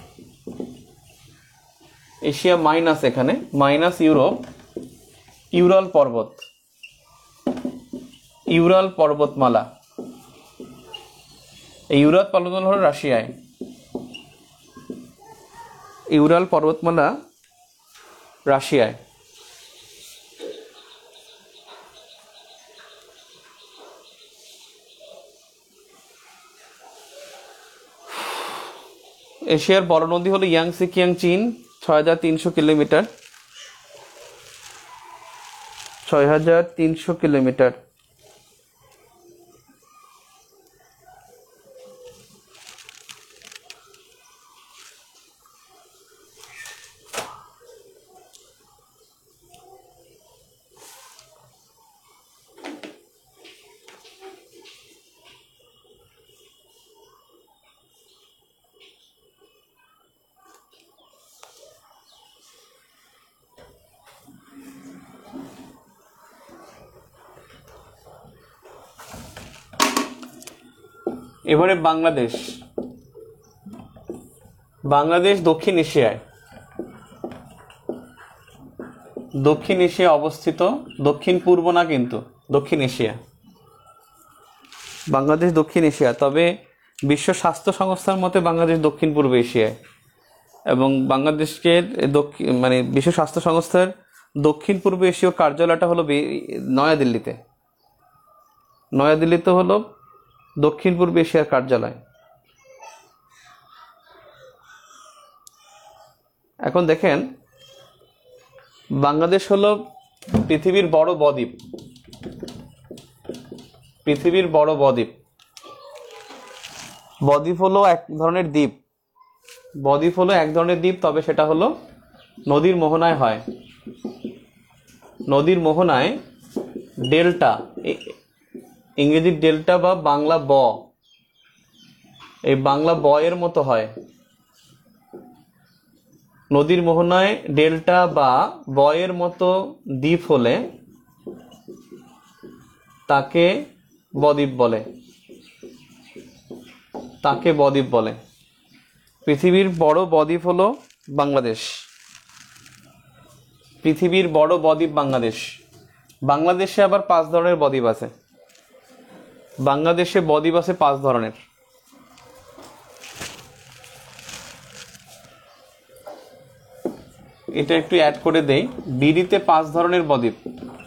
Asia minus এখানে মাইনাস ইউরোপ, ইউরাল পর্বত, ইউরাল পর্বতমালা। এই ইউরাল পর্বতমালা হলো রাশিয়ায়। ইউরাল পর্বতমালা রাশিয়ায়। এশিয়ার বড় নদী হলো ইয়াংসিকিয়াং, চীন, ছয় হাজার তিনশো কিলোমিটার ছয় হাজার তিনশো কিলোমিটার। এবারে বাংলাদেশ। বাংলাদেশ দক্ষিণ এশিয়ায় দক্ষিণ এশিয়া অবস্থিত, দক্ষিণ পূর্ব না কিন্তু দক্ষিণ এশিয়া। বাংলাদেশ দক্ষিণ এশিয়া, তবে বিশ্ব স্বাস্থ্য সংস্থার মতে বাংলাদেশ দক্ষিণ পূর্ব এশিয়ায়। এবং বাংলাদেশকে দক্ষিণ মানে বিশ্ব স্বাস্থ্য সংস্থার দক্ষিণ পূর্ব এশীয় কার্যালয়টা হলো নয়াদিল্লিতে। নয়াদিল্লিতে হলো দক্ষিণ পূর্ব এশিয়ার কার্যালয়। এখন দেখেন, বাংলাদেশ হলো পৃথিবীর বড় বদ্বীপ। পৃথিবীর বড় বদ্বীপ বদ্বীপ হলো এক ধরনের দ্বীপ। বদ্বীপ হলো এক ধরনের দ্বীপ, তবে সেটা হলো নদীর মোহনায় হয়। নদীর মোহনায় ডেল্টা, ইংরেজি ডেল্টা বা বাংলা ব, এই বাংলা ব এর মতো হয়। নদীর মোহনায় ডেল্টা বা ব এর মতো দ্বীপ হলে তাকে বদ্বীপ বলে তাকে বদ্বীপ বলে। পৃথিবীর বড় বদ্বীপ হলো বাংলাদেশ। পৃথিবীর বড় বদ্বীপ বাংলাদেশ। বাংলাদেশে আবার পাঁচ ধরনের বদ্বীপ আছে। বাংলাদেশে বদ্বীপ আছে পাঁচ ধরনের। এটা একটু অ্যাড করে দেই। বিডিতে পাঁচ ধরনের বদ্বীপ,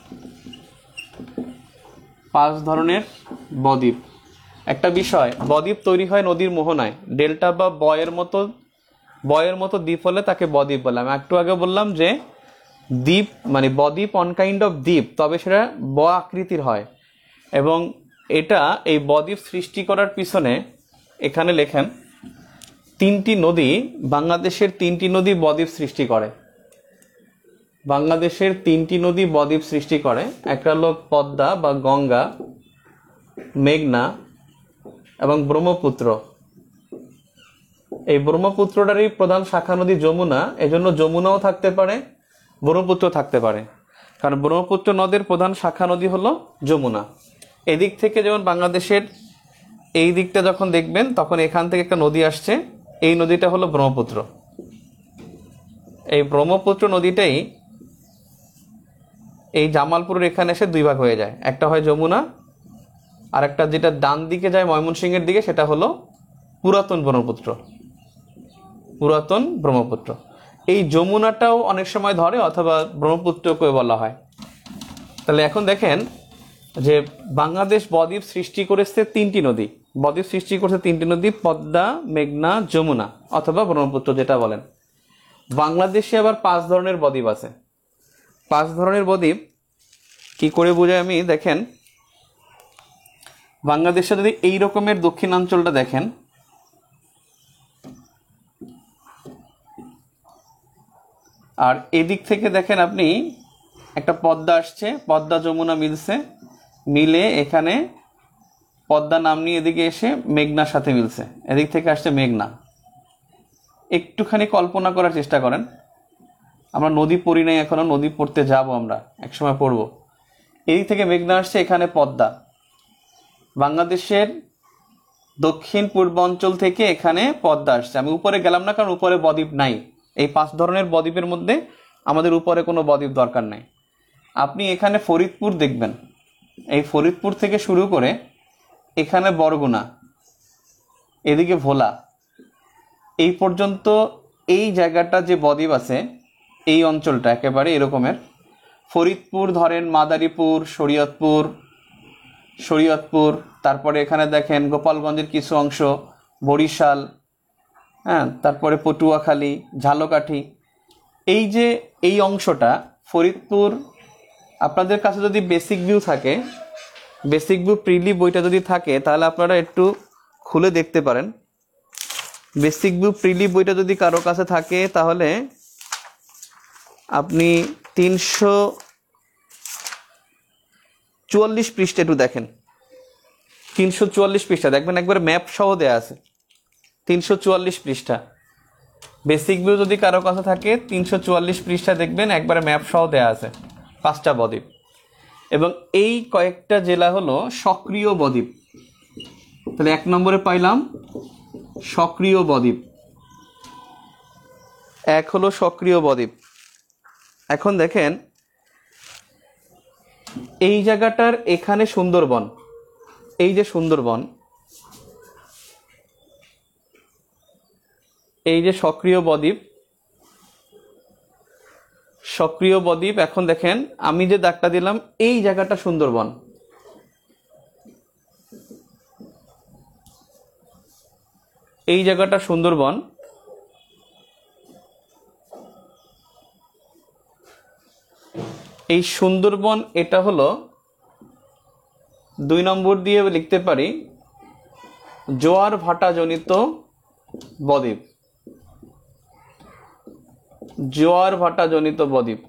পাঁচ ধরনের বদ্বীপ। একটা বিষয়, বদ্বীপ তৈরি হয় নদীর মোহনায়। ডেল্টা বা বয়ের মতো বয়ের মতো দ্বীপ হলে তাকে বদ্বীপ বললাম। একটু আগে বললাম যে দ্বীপ মানে বদ্বীপ অন কাইন্ড অফ দ্বীপ, তবে সেটা ব আকৃতির হয়। এবং এটা এই বদ্বীপ সৃষ্টি করার পিছনে এখানে লেখেন তিনটি নদী, বাংলাদেশের তিনটি নদী বদ্বীপ সৃষ্টি করে। বাংলাদেশের তিনটি নদী বদ্বীপ সৃষ্টি করে। একটা হলো পদ্মা বা গঙ্গা, মেঘনা এবং ব্রহ্মপুত্র। এই ব্রহ্মপুত্রটারই প্রধান শাখা নদী যমুনা। এজন্য যমুনাও থাকতে পারে, ব্রহ্মপুত্র থাকতে পারে, কারণ ব্রহ্মপুত্র নদের প্রধান শাখা নদী হলো যমুনা। এদিক থেকে যেমন বাংলাদেশের এই দিকটা যখন দেখবেন তখন এখান থেকে একটা নদী আসছে, এই নদীটা হলো ব্রহ্মপুত্র। এই ব্রহ্মপুত্র নদীটাই এই জামালপুরের এখানে এসে দুই ভাগ হয়ে যায়। একটা হয় যমুনা, আর একটা যেটা ডান দিকে যায় ময়মনসিংহের দিকে সেটা হলো পুরাতন ব্রহ্মপুত্র। পুরাতন ব্রহ্মপুত্র এই যমুনাটাও অনেক সময় ধরে, অথবা ব্রহ্মপুত্রকে বলা হয়। তাহলে এখন দেখেন যে বাংলাদেশ বদ্বীপ সৃষ্টি করেছে তিনটি নদী। বদ্বীপ সৃষ্টি করেছে তিনটি নদী, পদ্মা, মেঘনা, যমুনা অথবা ব্রহ্মপুত্র যেটা বলেন। বাংলাদেশে আবার পাঁচ ধরনের বদ্বীপ আছে। পাঁচ ধরনের বদ্বীপ কি করে বোঝাই আমি, দেখেন বাংলাদেশে যদি এই রকমের দক্ষিণাঞ্চলটা দেখেন, আর এদিক থেকে দেখেন আপনি একটা পদ্মা আসছে, পদ্মা যমুনা মিলছে, মিলে এখানে পদ্মা নাম নিয়ে এদিকে এসে মেঘনার সাথে মিলছে, এদিক থেকে আসছে মেঘনা। একটুখানি কল্পনা করার চেষ্টা করেন, আমরা নদী পড়ি নাই এখনো, নদী পড়তে যাব, আমরা একসময় পড়ব। এদিক থেকে মেঘনা আসছে, এখানে পদ্মা। বাংলাদেশের দক্ষিণ পূর্বাঞ্চল থেকে এখানে পদ্মা আসছে। আমি উপরে গেলাম না, কারণ উপরে বদ্বীপ নাই। এই পাঁচ ধরনের বদ্বীপের মধ্যে আমাদের উপরে কোনো বদ্বীপ দরকার নাই। আপনি এখানে ফরিদপুর দেখবেন, এই ফরিদপুর থেকে শুরু করে এখানে বরগুনা, এদিকে ভোলা, এই পর্যন্ত এই জায়গাটা যে বদ্বীপ আছে, এই অঞ্চলটা একেবারে এরকমের। ফরিদপুর ধরেন, মাদারীপুর, শরীয়তপুর, শরীয়তপুর তারপরে এখানে দেখেন গোপালগঞ্জের কিছু অংশ, বরিশাল, হ্যাঁ, তারপরে পটুয়াখালী, ঝালকাঠি, এই যে এই অংশটা ফরিদপুর। আপনাদের কাছে যদি বেসিক ভিউ থাকে, বেসিক ভিউ প্রিলি বইটা যদি থাকে, তাহলে আপনারা একটু খুলে দেখতে পারেন। বেসিক ভিউ প্রিলি বইটা যদি কারো কাছে থাকে, তাহলে আপনি তিনশো চুয়াল্লিশ পৃষ্ঠা একটু দেখেন। তিনশো চুয়াল্লিশ পৃষ্ঠা দেখবেন, একবার ম্যাপ সহ দেয়া আছে। তিনশো চুয়াল্লিশ পৃষ্ঠা বেসিক ভিউ যদি কারো কাছে থাকে, তিনশো চুয়াল্লিশ পৃষ্ঠা দেখবেন, একবারে ম্যাপ সহ দেয়া আছে পাঁচটা বদ্বীপ। এবং এই কয়েকটা জেলা হলো সক্রিয় বদ্বীপ। তাহলে এক নম্বরে পাইলাম সক্রিয় বদ্বীপ, এক হলো সক্রিয় বদ্বীপ। এখন দেখেন এই জায়গাটার এখানে সুন্দরবন, এই যে সুন্দরবন, এই যে সক্রিয় বদ্বীপ, সক্রিয় বদ্বীপ। এখন দেখেন আমি যে দাগটা দিলাম, এই জায়গাটা সুন্দরবন। এই জায়গাটা সুন্দরবন। এই সুন্দরবন এটা হলো দুই নম্বর দিয়ে লিখতে পারি জোয়ার ভাটা জনিত বদ্বীপ, জোয়ার ভাটা জনিত বদ্বীপ।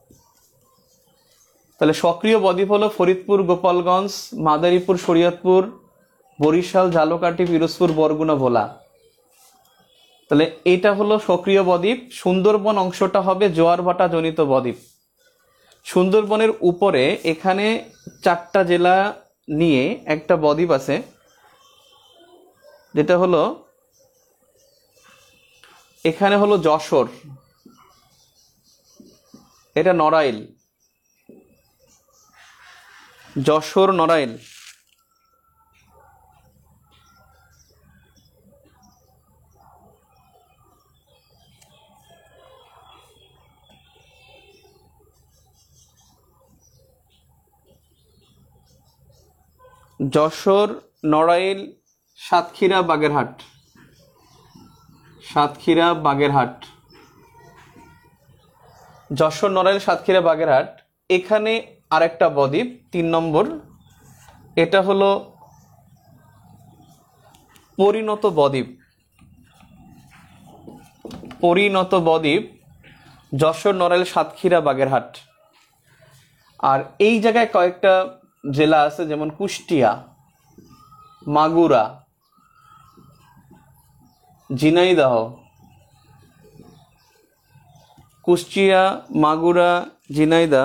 তাহলে সক্রিয় বদ্বীপ হলো ফরিদপুর, গোপালগঞ্জ, মাদারীপুর, শরীয়তপুর, বরিশাল, ঝালকাঠি, পিরোজপুর, বরগুনা, ভোলা। তাহলে এটা হলো সক্রিয় বদ্বীপ। সুন্দরবন অংশটা হবে জোয়ার ভাটা জনিত বদ্বীপ। সুন্দরবনের উপরে এখানে চারটা জেলা নিয়ে একটা বদ্বীপ আছে, যেটা হলো এখানে হলো যশোর, এটা নড়াইল, যশোর নড়াইল। যশোর নড়াইল সাতক্ষীরা বাগেরহাট, সাতক্ষীরা বাগেরহাট, যশোর নড়াইল সাতক্ষীরা বাগেরহাট। এখানে আরেকটা বদ্বীপ তিন নম্বর, এটা হলো পরিণত বদ্বীপ, পরিণত বদ্বীপ যশোর নড়াইল সাতক্ষীরা বাগেরহাট। আর এই জায়গায় কয়েকটা জেলা আছে, যেমন কুষ্টিয়া, মাগুরা, ঝিনাইদহ, কুষ্টিয়া, মাগুরা, ঝিনাইদহ,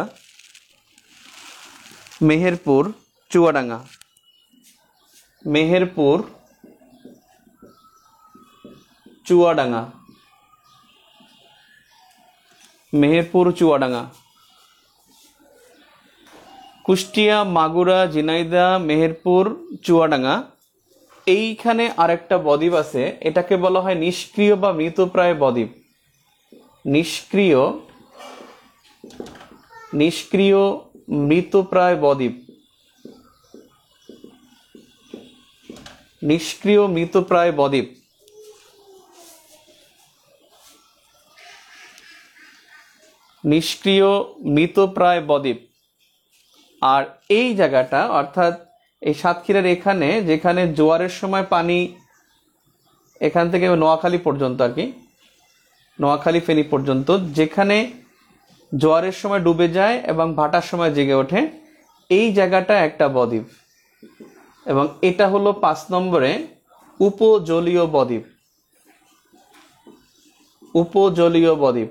মেহেরপুর, চুয়াডাঙ্গা, মেহেরপুর, চুয়াডাঙ্গা, মেহেরপুর, চুয়াডাঙ্গা, কুষ্টিয়া, মাগুরা, ঝিনাইদহ, মেহেরপুর, চুয়াডাঙ্গা। এইখানে আরেকটা বদ্বীপ আছে, এটাকে বলা হয় নিষ্ক্রিয় বা মৃতপ্রায় বদ্বীপ। নিষ্ক্রিয় নিষ্ক্রিয় মৃতপ্রায় বদ্বীপ, নিষ্ক্রিয় মৃতপ্রায় বদ্বীপ। নিষ্ক্রিয় মৃতপ্রায় বদ্বীপ। আর এই জায়গাটা অর্থাৎ এই সাতক্ষীরার এখানে, যেখানে জোয়ারের সময় পানি এখান থেকে নোয়াখালী পর্যন্ত আর কি, নোয়াখালী ফেনী পর্যন্ত, যেখানে জোয়ারের সময় ডুবে যায় এবং ভাটার সময় জেগে ওঠে, এই জায়গাটা একটা বদ্বীপ। এবং এটা হলো পাঁচ নম্বরে উপজলীয় বদ্বীপ, উপজলীয় বদ্বীপ।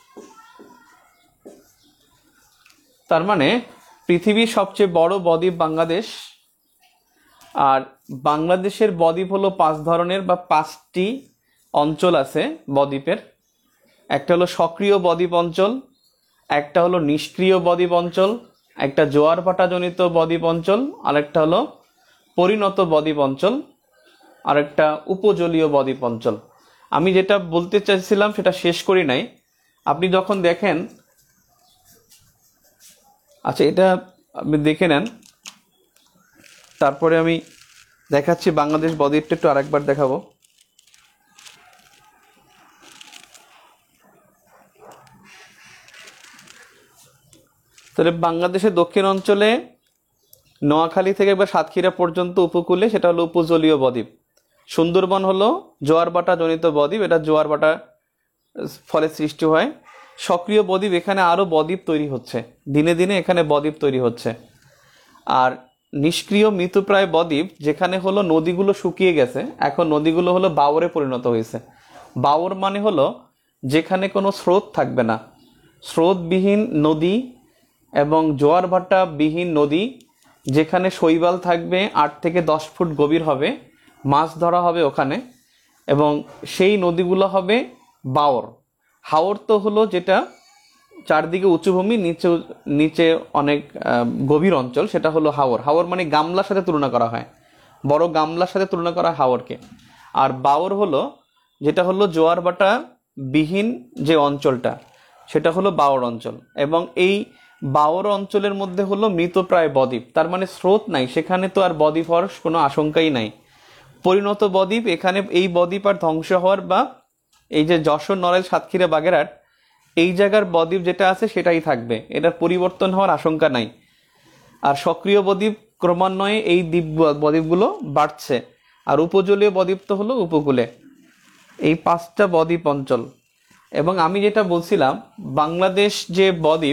তার মানে পৃথিবীর সবচেয়ে বড় বদ্বীপ বাংলাদেশ। আর বাংলাদেশের বদ্বীপ হলো পাঁচ ধরনের বা পাঁচটি অঞ্চল আছে বদ্বীপের। একটা হলো সক্রিয় বদ্বীপ অঞ্চল, একটা হলো নিষ্ক্রিয় বদ্বীপ অঞ্চল, একটা জোয়ার ভাটাজনিত বদ্বীপ অঞ্চল, আরেকটা হলো পরিণত বদ্বীপ অঞ্চল, আরেকটা উপজলীয় বদ্বীপ অঞ্চল। আমি যেটা বলতে চাইছিলাম সেটা শেষ করি নাই। আপনি যখন দেখেন, আচ্ছা এটা আপনি দেখে নেন, তারপরে আমি দেখাচ্ছি বাংলাদেশ বদ্বীপটা একটু আরেকবার দেখাবো। তাহলে বাংলাদেশের দক্ষিণ অঞ্চলে নোয়াখালী থেকে বা সাতক্ষীরা পর্যন্ত উপকূলে সেটা হলো উপজলীয় বদ্বীপ। সুন্দরবন হলো জোয়ার ভাটা জনিত বদ্বীপ, এটা জোয়ার ভাটা ফলে সৃষ্টি হয়। সক্রিয় বদ্বীপ, এখানে আরো বদ্বীপ তৈরি হচ্ছে, দিনে দিনে এখানে বদ্বীপ তৈরি হচ্ছে। আর নিষ্ক্রিয় মৃতপ্রায় বদ্বীপ, যেখানে হলো নদীগুলো শুকিয়ে গেছে, এখন নদীগুলো হলো বাওরে পরিণত হয়েছে। বাওর মানে হলো যেখানে কোনো স্রোত থাকবে না, স্রোতবিহীন নদী এবং জোয়ার ভাটা বিহীন নদী, যেখানে শৈবাল থাকবে আট থেকে দশ ফুট গভীর হবে, মাছ ধরা হবে ওখানে, এবং সেই নদীগুলো হবে বাওর। হাওর তো হলো যেটা চারদিকে উঁচু ভূমি, নিচে নিচে অনেক গভীর অঞ্চল, সেটা হলো হাওর। হাওর মানে গামলার সাথে তুলনা করা হয়, বড় গামলার সাথে তুলনা করা হয় হাওরকে। আর বাওর হলো যেটা হলো জোয়ার ভাটা বিহীন যে অঞ্চলটা, সেটা হলো বাওর অঞ্চল। এবং এই বাওর অঞ্চলের মধ্যে হলো মৃতপ্রায় বদ্বীপ, তার মানে স্রোত নাই, সেখানে তো আর বদ্বীপ হওয়ার কোনো আশঙ্কাই নাই। পরিণত বদ্বীপ, এখানে এই বদ্বীপ আর ধ্বংস হওয়ার বা এই যে যশোর নড়াইল সাতক্ষীরা বাগেরহাট এই জায়গার বদ্বীপ যেটা আছে সেটাই থাকবে, এটার পরিবর্তন হওয়ার আশঙ্কা নাই। আর সক্রিয় বদ্বীপ ক্রমান্বয়ে এই দ্বীপ বদ্বীপগুলো বাড়ছে। আর উপজলীয় বদ্বীপ তো হলো উপকূলে। এই পাঁচটা বদ্বীপ অঞ্চল। এবং আমি যেটা বলছিলাম, বাংলাদেশ যে বদ্বীপ,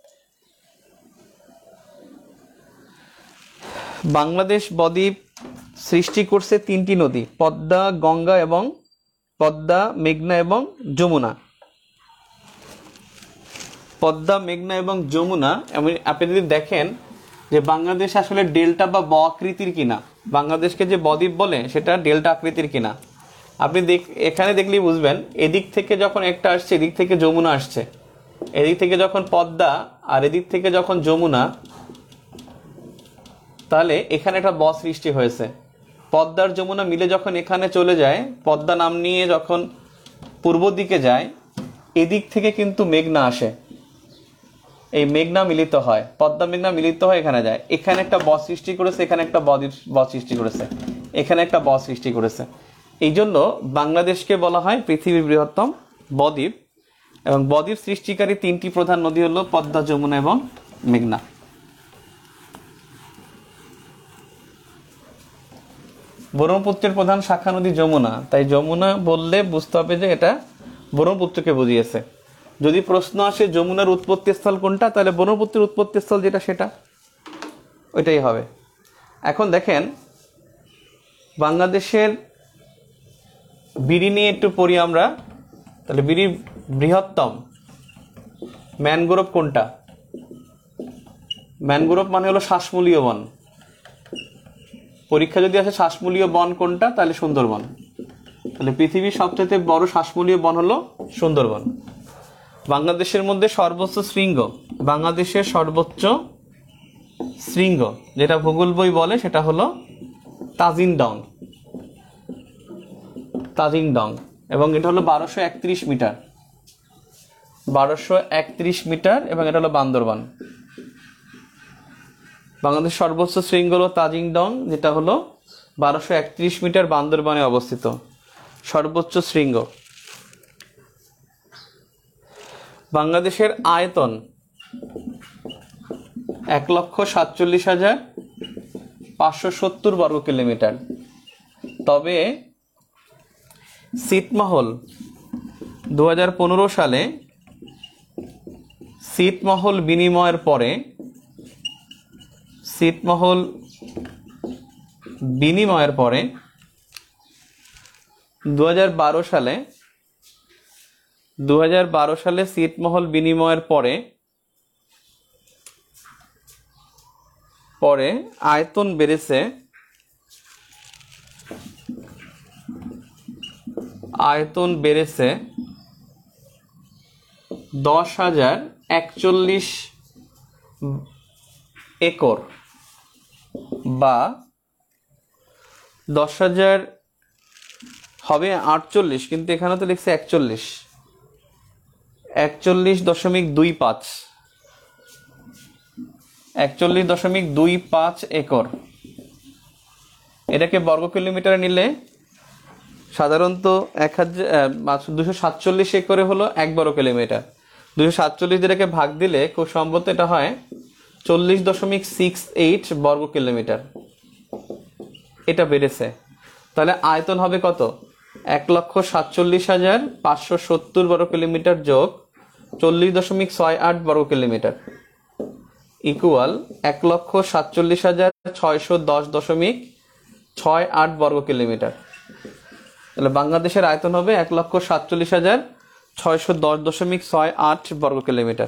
বাংলাদেশ বদ্বীপ সৃষ্টি করছে তিনটি নদী, পদ্মা, গঙ্গা এবং পদ্মা, মেঘনা এবং যমুনা। পদ্মা, মেঘনা এবং যমুনা। আপনি যদি দেখেন যে বাংলাদেশ আসলে ডেল্টা বা ব আকৃতির কিনা, বাংলাদেশকে যে বদ্বীপ বলে সেটা ডেল্টা আকৃতির কিনা, আপনি দেখ এখানে দেখলেই বুঝবেন। এদিক থেকে যখন একটা আসছে, এদিক থেকে যমুনা আসছে, এদিক থেকে যখন পদ্মা আর এদিক থেকে যখন যমুনা, তাহলে এখানে একটা ব সৃষ্টি হয়েছে। পদ্মার যমুনা মিলে যখন এখানে চলে যায়, পদ্মা নাম নিয়ে যখন পূর্ব দিকে যায়, এদিক থেকে কিন্তু মেঘনা আসে, এই মেঘনা মিলিত হয়, পদ্মা মেঘনা মিলিত হয়, এখানে যায়, এখানে একটা ব সৃষ্টি করেছে, এখানে একটা ব সৃষ্টি করেছে, এখানে একটা ব সৃষ্টি করেছে। এই জন্য বাংলাদেশকে বলা হয় পৃথিবীর বৃহত্তম বদ্বীপ। এবং বদ্বীপ সৃষ্টিকারী তিনটি প্রধান নদী হলো পদ্মা, যমুনা এবং মেঘনা। ব্রহ্মপুত্রের প্রধান শাখা নদী যমুনা, তাই যমুনা বললে বুঝতে হবে যে এটা ব্রহ্মপুত্রকে বুঝিয়েছে। যদি প্রশ্ন আসে যমুনার উৎপত্তি স্থল কোনটা, তাহলে ব্রহ্মপুত্রের উৎপত্তি স্থল যেটা সেটা ওইটাই হবে। এখন দেখেন বাংলাদেশের বিড়ি নিয়ে একটু পড়ি আমরা। তাহলে বিড়ির বৃহত্তম ম্যানগ্রোভ কোনটা? ম্যানগ্রোভ মানে হলো শ্বাসমূলীয় বন। পরীক্ষা যদি আসে শ্বাসমূলীয় বন কোনটা, তাহলে সুন্দরবন। তাহলে পৃথিবীর সবচেয়ে বড় শ্বাসমূলীয় বন হলো সুন্দরবন। বাংলাদেশের মধ্যে সর্বোচ্চ শৃঙ্গ, বাংলাদেশের সর্বোচ্চ শৃঙ্গ যেটা ভূগোল বই বলে সেটা হলো তাজিংডং, তাজিংডং, এবং এটা হলো বারোশো একত্রিশ মিটার, বারোশো একত্রিশ মিটার, এবং এটা হলো বান্দরবান। বাংলাদেশ সর্বোচ্চ শৃঙ্গ হলো তাজিংডং, যেটা হলো বারোশো একত্রিশ মিটার, বান্দরবানে অবস্থিত সর্বোচ্চ শৃঙ্গ। বাংলাদেশের আয়তন এক লক্ষ সাতচল্লিশ হাজার পাঁচশো সত্তর বর্গ কিলোমিটার। তবে ছিটমহল দু হাজার পনেরো সালে ছিটমহল বিনিময়ের পরে, ছিটমহল বিনিময়ের পরে দু হাজার বারো সালে দু হাজার বারো সালে ছিটমহল বিনিময়ের পরে পরে আয়তন বেড়েছে আয়তন বেড়েছে দশ হাজার একচল্লিশ একর, বা দশ হাজার হবে আটচল্লিশ, কিন্তু এখানে তো লিখছে একচল্লিশ, একচল্লিশ দশমিক দুই পাঁচ একচল্লিশ দশমিক দুই পাঁচ একর। এটাকে বর্গ কিলোমিটারে নিলে সাধারণত এক হাজার দুশো সাতচল্লিশ একরে হলো এক বর্গ কিলোমিটার। দুশো সাতচল্লিশ যেটাকে ভাগ দিলে খুব সম্ভবত এটা হয় চল্লিশ দশমিক সিক্স এইট বর্গ কিলোমিটার। এটা বেড়েছে, তাহলে আয়তন হবে কত? এক লক্ষ সাতচল্লিশ হাজার পাঁচশো সত্তর বর্গ কিলোমিটার যোগ চল্লিশ দশমিক ছয় আট বর্গ কিলোমিটার ইকুয়াল এক লক্ষ সাতচল্লিশ হাজার ছয়শো দশ দশমিক ছয় আট বর্গ কিলোমিটার। তাহলে বাংলাদেশের আয়তন হবে এক লক্ষ সাতচল্লিশ হাজার ছয়শো দশ দশমিক ছয় আট বর্গ কিলোমিটার।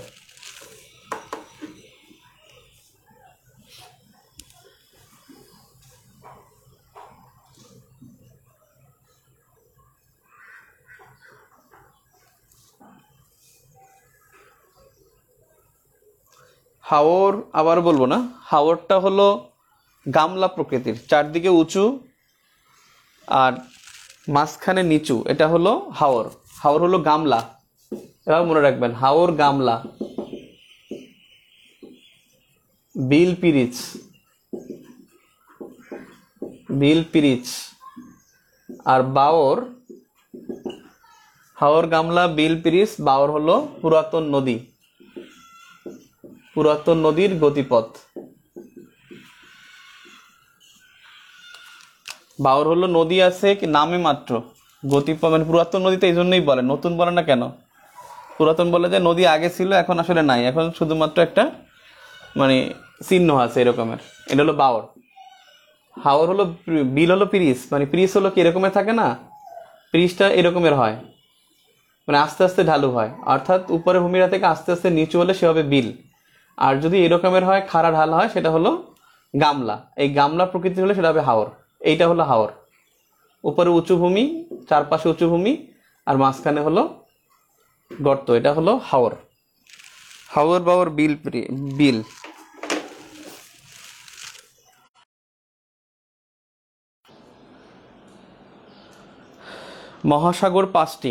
হাওর আবার বলবো না, হাওরটা হলো গামলা প্রকৃতির, চারদিকে উঁচু আর মাঝখানে নিচু, এটা হলো হাওর। হাওর হলো গামলা, এবার মনে রাখবেন হাওর গামলা। বিল পিরিচ, বিল পিরিচ আর বাওর, হাওর গামলা বিল পিরিচ বাওর হলো পুরাতন নদী, পুরাতন নদীর গতিপথ। বাওর হলো নদী আছে কি নামে মাত্র, গতিপথ মানে পুরাতন নদীতে এই জন্যই বলে, নতুন বলে না কেন? পুরাতন বলে যে নদী আগে ছিল এখন আসলে নাই, এখন শুধুমাত্র একটা মানে চিহ্ন আছে এরকমের, এটা হলো বাওর। হাওর হলো, বিল হলো পিরিচ, মানে পিরিচ হলো কি এরকমের থাকে না, পিরিচটা এরকমের হয়, মানে আস্তে আস্তে ঢালু হয়, অর্থাৎ উপরে ভূমিরা থেকে আস্তে আস্তে নিচু হলে সে হবে বিল। আর যদি এরকমের হয় খাড়া ঢাল হয় সেটা হলো গামলা। এই গামলা প্রকৃতির হলে সেটা হবে হাওর। এইটা হলো হাওর, উপরে উঁচু ভূমি, চারপাশে উঁচু ভূমি আর মাঝখানে হলো গর্ত, এটা হলো হাওর। হাওর বাওর বিল বিল মহাসাগর পাঁচটি।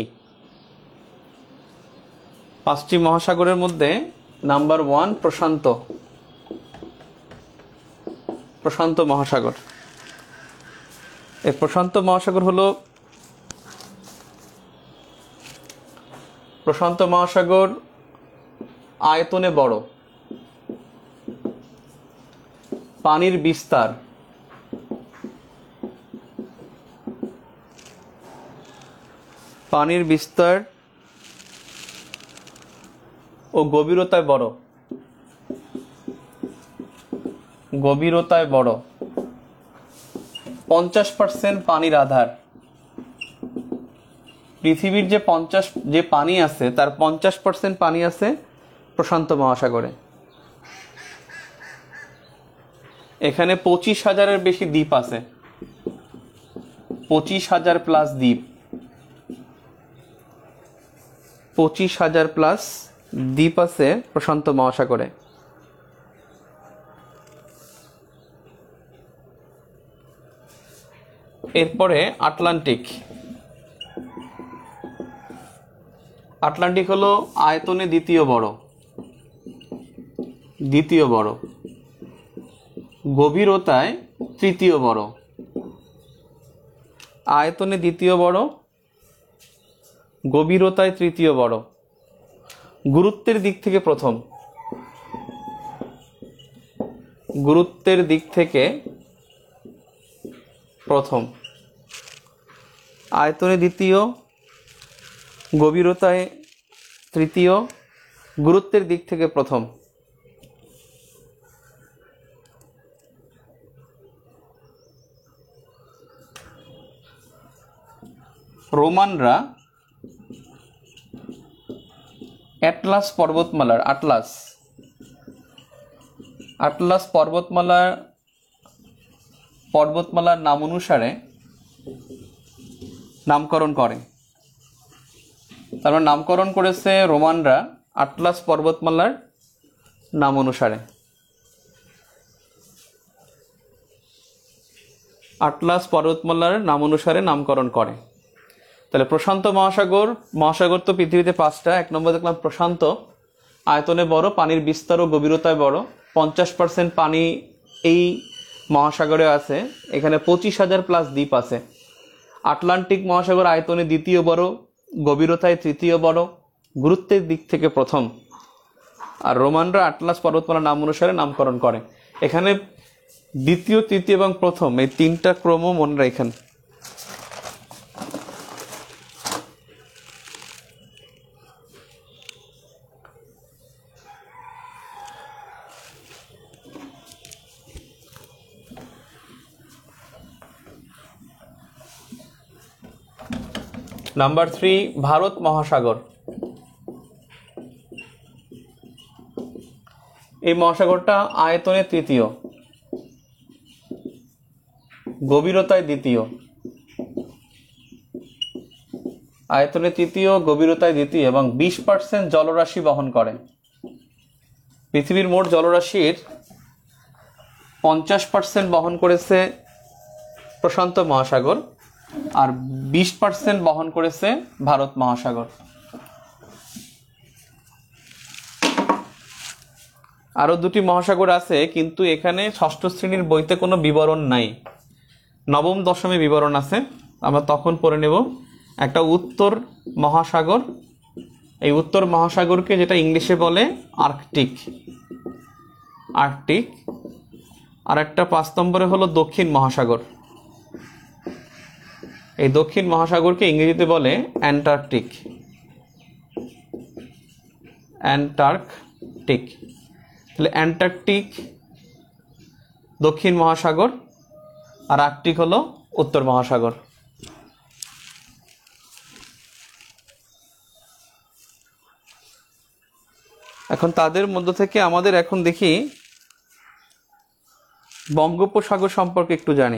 পাঁচটি মহাসাগরের মধ্যে নাম্বার ওয়ান প্রশান্ত প্রশান্ত মহাসাগর। এই প্রশান্ত মহাসাগর হলো প্রশান্ত মহাসাগর আয়তনে বড়, পানির বিস্তার পানির বিস্তার ও গভীরতায় বড় গভীরতায় বড় পঞ্চাশ পার্সেন্ট পানির আধার। পৃথিবীর যে পঞ্চাশ যে পানি আছে তার পঞ্চাশ পার্সেন্ট পানি আছে প্রশান্ত মহাসাগরে। এখানে পঁচিশ হাজারের বেশি দ্বীপ আছে, পঁচিশ হাজার প্লাস দ্বীপ পঁচিশ হাজার প্লাস দ্বীপ আছে প্রশান্ত মহাসাগরে। এরপরে আটলান্টিক। আটলান্টিক হলো আয়তনে দ্বিতীয় বড় দ্বিতীয় বড় গভীরতায় তৃতীয় বড়। আয়তনে দ্বিতীয় বড়, গভীরতায় তৃতীয় বড়, গুরুত্বের দিক থেকে প্রথম গুরুত্বের দিক থেকে প্রথম আয়তনে দ্বিতীয়, গভীরতায় তৃতীয়, গুরুত্বের দিক থেকে প্রথম। রোমানরা অ্যাটলাস পর্বতমালার আটলাস আটলাস পর্বতমালার পর্বতমালার নাম অনুসারে নামকরণ করে। তারপর নামকরণ করেছে রোমানরা আটলাস পর্বতমালার নাম অনুসারে। আটলাস পর্বতমালার নাম অনুসারে নামকরণ করে। তাহলে প্রশান্ত মহাসাগর মহাসাগর তো পৃথিবীতে পাঁচটা। এক নম্বর দেখলাম প্রশান্ত, আয়তনে বড়, পানির বিস্তার ও গভীরতায় বড়, পঞ্চাশ পার্সেন্ট পানি এই মহাসাগরে আছে। এখানে পঁচিশ হাজার প্লাস দ্বীপ আছে। আটলান্টিক মহাসাগর আয়তনে দ্বিতীয় বড়, গভীরতায় তৃতীয় বড়, গুরুত্বের দিক থেকে প্রথম। আর রোমানরা আটলাস পর্বতমালার নাম অনুসারে নামকরণ করে। এখানে দ্বিতীয়, তৃতীয় এবং প্রথম এই তিনটা ক্রম মনে রাখেন। নাম্বার থ্রি ভারত মহাসাগর। এই মহাসাগরটা আয়তনে তৃতীয়, গভীরতায় দ্বিতীয় আয়তনে তৃতীয়, গভীরতায় দ্বিতীয় এবং বিশ পার্সেন্ট জলরাশি বহন করে। পৃথিবীর মোট জলরাশির পঞ্চাশ পার্সেন্ট বহন করেছে প্রশান্ত মহাসাগর, আর বিশ পার্সেন্ট বহন করেছে ভারত মহাসাগর। আরো দুটি মহাসাগর আছে, কিন্তু এখানে ষষ্ঠ শ্রেণীর বইতে কোনো বিবরণ নাই। নবম দশমে বিবরণ আছে, আমরা তখন পড়ে নেব। একটা উত্তর মহাসাগর, এই উত্তর মহাসাগরকে যেটা ইংলিশে বলে আর্কটিক আর্কটিক আর একটা পাঁচ নম্বরে হলো দক্ষিণ মহাসাগর। এই দক্ষিণ মহাসাগরকে ইংরেজিতে বলে অ্যান্টার্কটিক অ্যান্টার্কটিক তাহলে অ্যান্টার্কটিক দক্ষিণ মহাসাগর, আর আর্কটিক হলো উত্তর মহাসাগর। এখন তাদের মধ্য থেকে আমাদের এখন দেখি বঙ্গোপসাগর সম্পর্কে একটু জানি।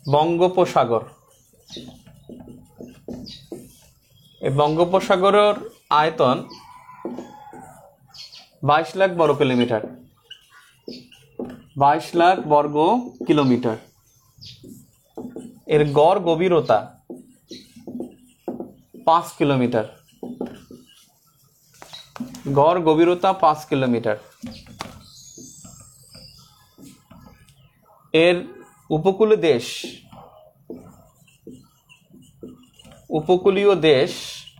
বঙ্গোপসাগর। এই বঙ্গোপসাগরের আয়তন বাইশ লাখ বর্গ কিলোমিটার, বাইশ লাখ বর্গ কিলোমিটার। এর গড় গভীরতা পাঁচ কিলোমিটার, গড় গভীরতা পাঁচ কিলোমিটার। এর উপকূলীয় দেশ, উপকূলীয় দেশ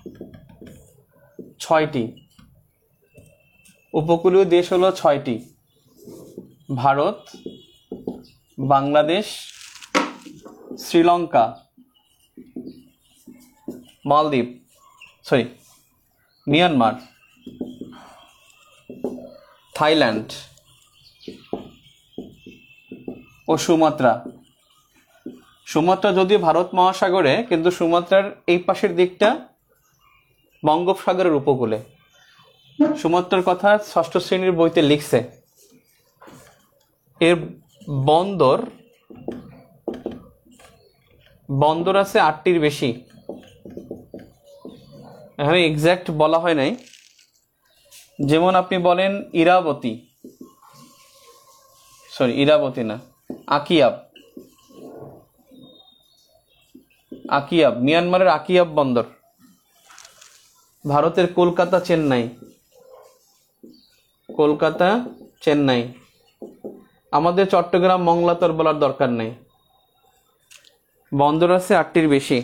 ছয়টি। উপকূলীয় দেশ হলো ছয়টি: ভারত, বাংলাদেশ, শ্রীলঙ্কা, মালদ্বীপ, সরি মিয়ানমার, থাইল্যান্ড ও সুমাত্রা। সুমাত্রা যদিও ভারত মহাসাগরে, কিন্তু সুমাত্রার এই পাশের দিকটা বঙ্গোপসাগরের উপকূলে। সুমাত্রার কথা ষষ্ঠ শ্রেণীর বইতে লিখছে। এর বন্দর বন্দর আছে আটটির বেশি। এখানে এক্সাক্ট বলা হয় নাই। যেমন আপনি বলেন ইরাবতী, সরি ইরাবতী না, আকিয়াব। আকিয়াব মিয়ানমারের আকিয়াব বন্দর। ভারতের কলকাতা, চেন্নাই, কলকাতা, চেন্নাই। আমাদের চট্টগ্রাম, মংলা তো বলার দরকার নেই। বন্দর আছে আটটির বেশি।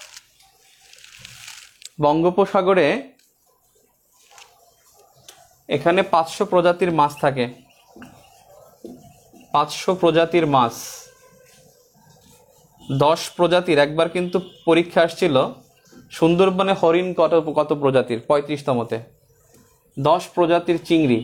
বঙ্গোপসাগরে এখানে পাঁচশো প্রজাতির মাছ থাকে, পাঁচশো প্রজাতির মাছ। দশ প্রজাতির, একবার কিন্তু পরীক্ষা আসছিল সুন্দরবনে হরিণ কত কত প্রজাতির, পঁয়ত্রিশতমতে। দশ প্রজাতির চিংড়ি।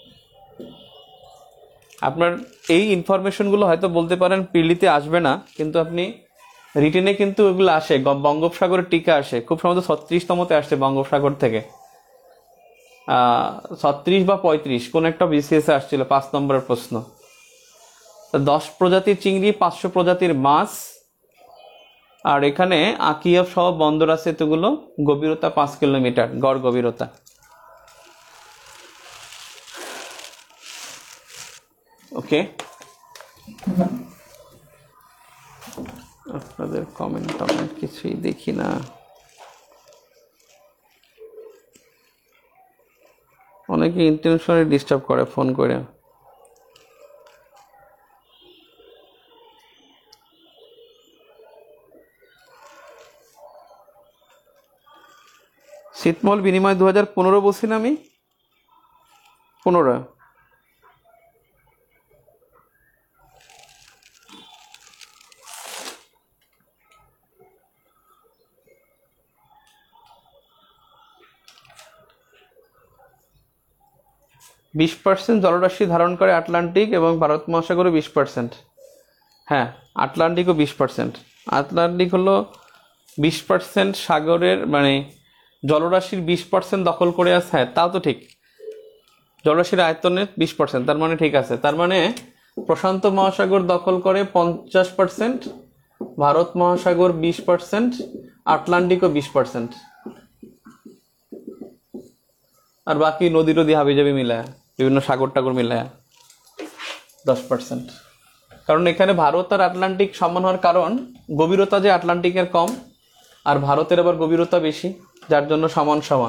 আপনার এই ইনফরমেশনগুলো হয়তো বলতে পারেন পিলিতে আসবে না, কিন্তু আপনি রিটেনে কিন্তু ওগুলো আসে। বঙ্গোপসাগরের টিকা আসে, খুব সম্ভবত ছত্রিশতমতে আসছে বঙ্গোপসাগর থেকে। আহ ছত্রিশ বা পঁয়ত্রিশ, কোন একটা বিসিএস আসছিল, পাঁচ নম্বরের প্রশ্ন। দশ প্রজাতির চিংড়ি, পাঁচশো প্রজাতির মাছ। আর এখানে আকিয়াব সহ বন্দর আছে এতগুলো। গভীরতা পাঁচ কিলোমিটার, গড় গভীরতা। ওকে, আপনাদের কমেন্ট টমেন্ট কিছুই দেখি না। অনেকে ইন্টেনশনালি ডিস্টার্ব করে ফোন করে। ছিটমহল বিনিময় দু হাজার পনেরো বলছি না আমি, পনেরো। বিশ পার্সেন্ট জলরাশি ধারণ করে আটলান্টিক এবং ভারত মহাসাগরে বিশ পার্সেন্ট। হ্যাঁ, আটলান্টিকও বিশ পার্সেন্ট। আটলান্টিক হলো বিশ পার্সেন্ট সাগরের, মানে জলরাশির বিশ পার্সেন্ট দখল করে আছে। হ্যাঁ, তাও তো ঠিক। জলরাশির আয়তনের বিশ পার্সেন্ট, তার মানে ঠিক আছে। তার মানে প্রশান্ত মহাসাগর দখল করে পঞ্চাশ পার্সেন্ট, ভারত মহাসাগর বিশ পার্সেন্ট, আটলান্টিকও বিশ পার্সেন্ট, আর বাকি নদী নদী হাবিজাবি মিলায়, বিভিন্ন সাগর টাগর মিলায় দশ পার্সেন্ট। কারণ এখানে ভারত আর আটলান্টিক সমান হওয়ার কারণ গভীরতা যে আটলান্টিকের কম, আর ভারতের আবার গভীরতা বেশি, যার জন্য সমান সমান।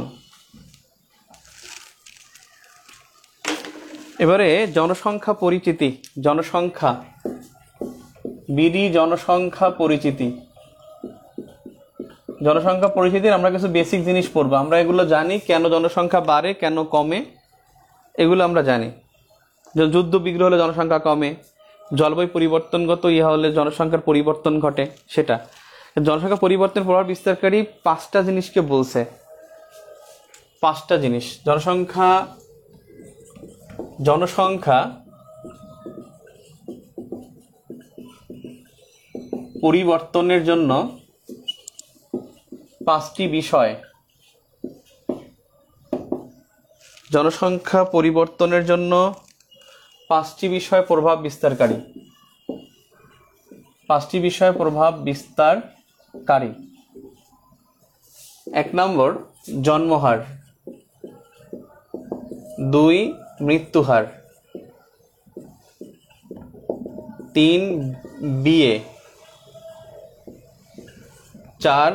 এবারে জনসংখ্যা পরিচিতি। জনসংখ্যা বিডি জনসংখ্যা পরিচিতি। জনসংখ্যা পরিচিতির আমরা কিছু বেসিক জিনিস পড়বো। আমরা এগুলো জানি, কেন জনসংখ্যা বাড়ে, কেন কমে, এগুলো আমরা জানি। যুদ্ধ বিগ্রহ হলে জনসংখ্যা কমে, জলবায়ু পরিবর্তনগত ইহা হলে জনসংখ্যার পরিবর্তন ঘটে, সেটা। জনসংখ্যা পরিবর্তনের প্রভাব বিস্তারকারী পাঁচটা জিনিসকে বলছে। পাঁচটা জিনিস জনসংখ্যা জনসংখ্যা পরিবর্তনের জন্য পাঁচটি বিষয়। জনসংখ্যা পরিবর্তনের জন্য পাঁচটি বিষয় প্রভাব বিস্তারকারী। পাঁচটি বিষয়ে প্রভাব বিস্তারকারী। এক নম্বর জন্মহার, দুই মৃত্যুহার, তিন বিয়ে, চার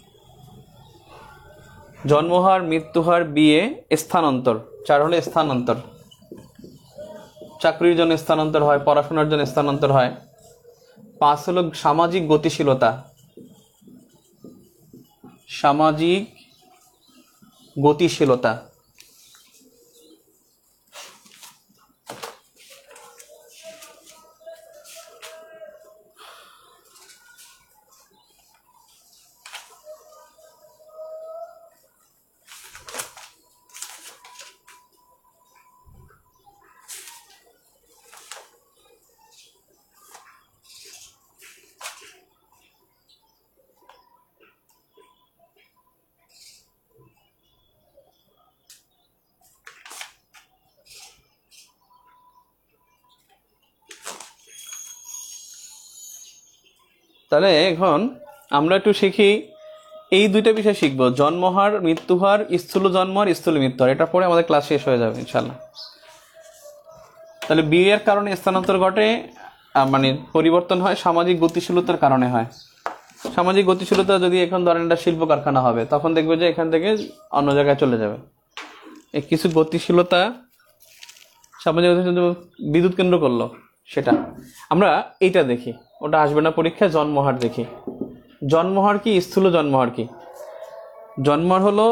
জন্মহার মৃত্যুহার বিয়ে স্থানান্তর, চার হলে স্থানান্তর, চাকরির জন্য স্থানান্তর হয়, পড়াশোনার জন্য স্থানান্তর হয়। পাঁচ হলো সামাজিক গতিশীলতা, সামাজিক গতিশীলতা। তাহলে এখন আমরা একটু শিখি, এই দুইটা বিষয় শিখবো, জন্মহার মৃত্যুহার, স্থূল জন্মহার স্থূল মৃত্যুহার। এটা পরে আমাদের ক্লাস শেষ হয়ে যাবে ইনশাল্লাহ। তাহলে বিয়ের কারণে স্থানান্তর ঘটে, মানে পরিবর্তন হয়, সামাজিক গতিশীলতার কারণে হয়। সামাজিক গতিশীলতা যদি এখন ধরেন একটা শিল্প কারখানা হবে, তখন দেখবে যে এখান থেকে অন্য জায়গায় চলে যাবে। এই কিছু গতিশীলতা, সামাজিক গতিশীলতা, বিদ্যুৎ কেন্দ্র করলো, সেটা আমরা এইটা দেখি, ওটা আসবে না পরীক্ষায়। জন্মহার দেখি, জন্মহার কি, স্থূল জন্মহার কি? জন্মহার হলো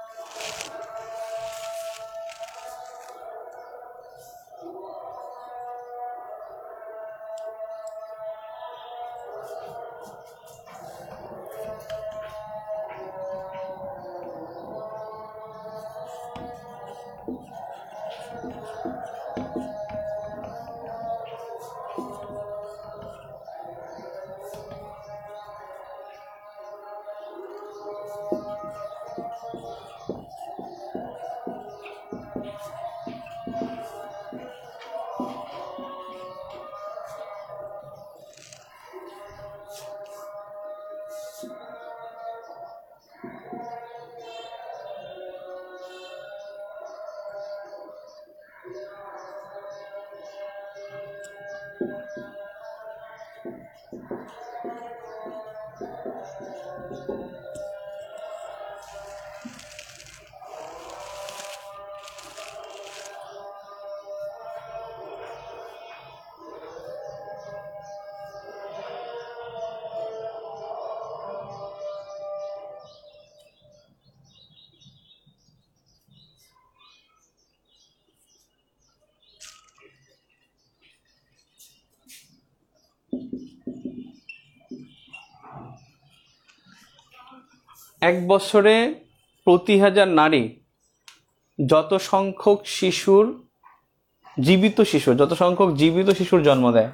এক বছরে প্রতি হাজার নারী যত সংখ্যক শিশুর জীবিত শিশু যত সংখ্যক জীবিত শিশুর জন্ম দেয়,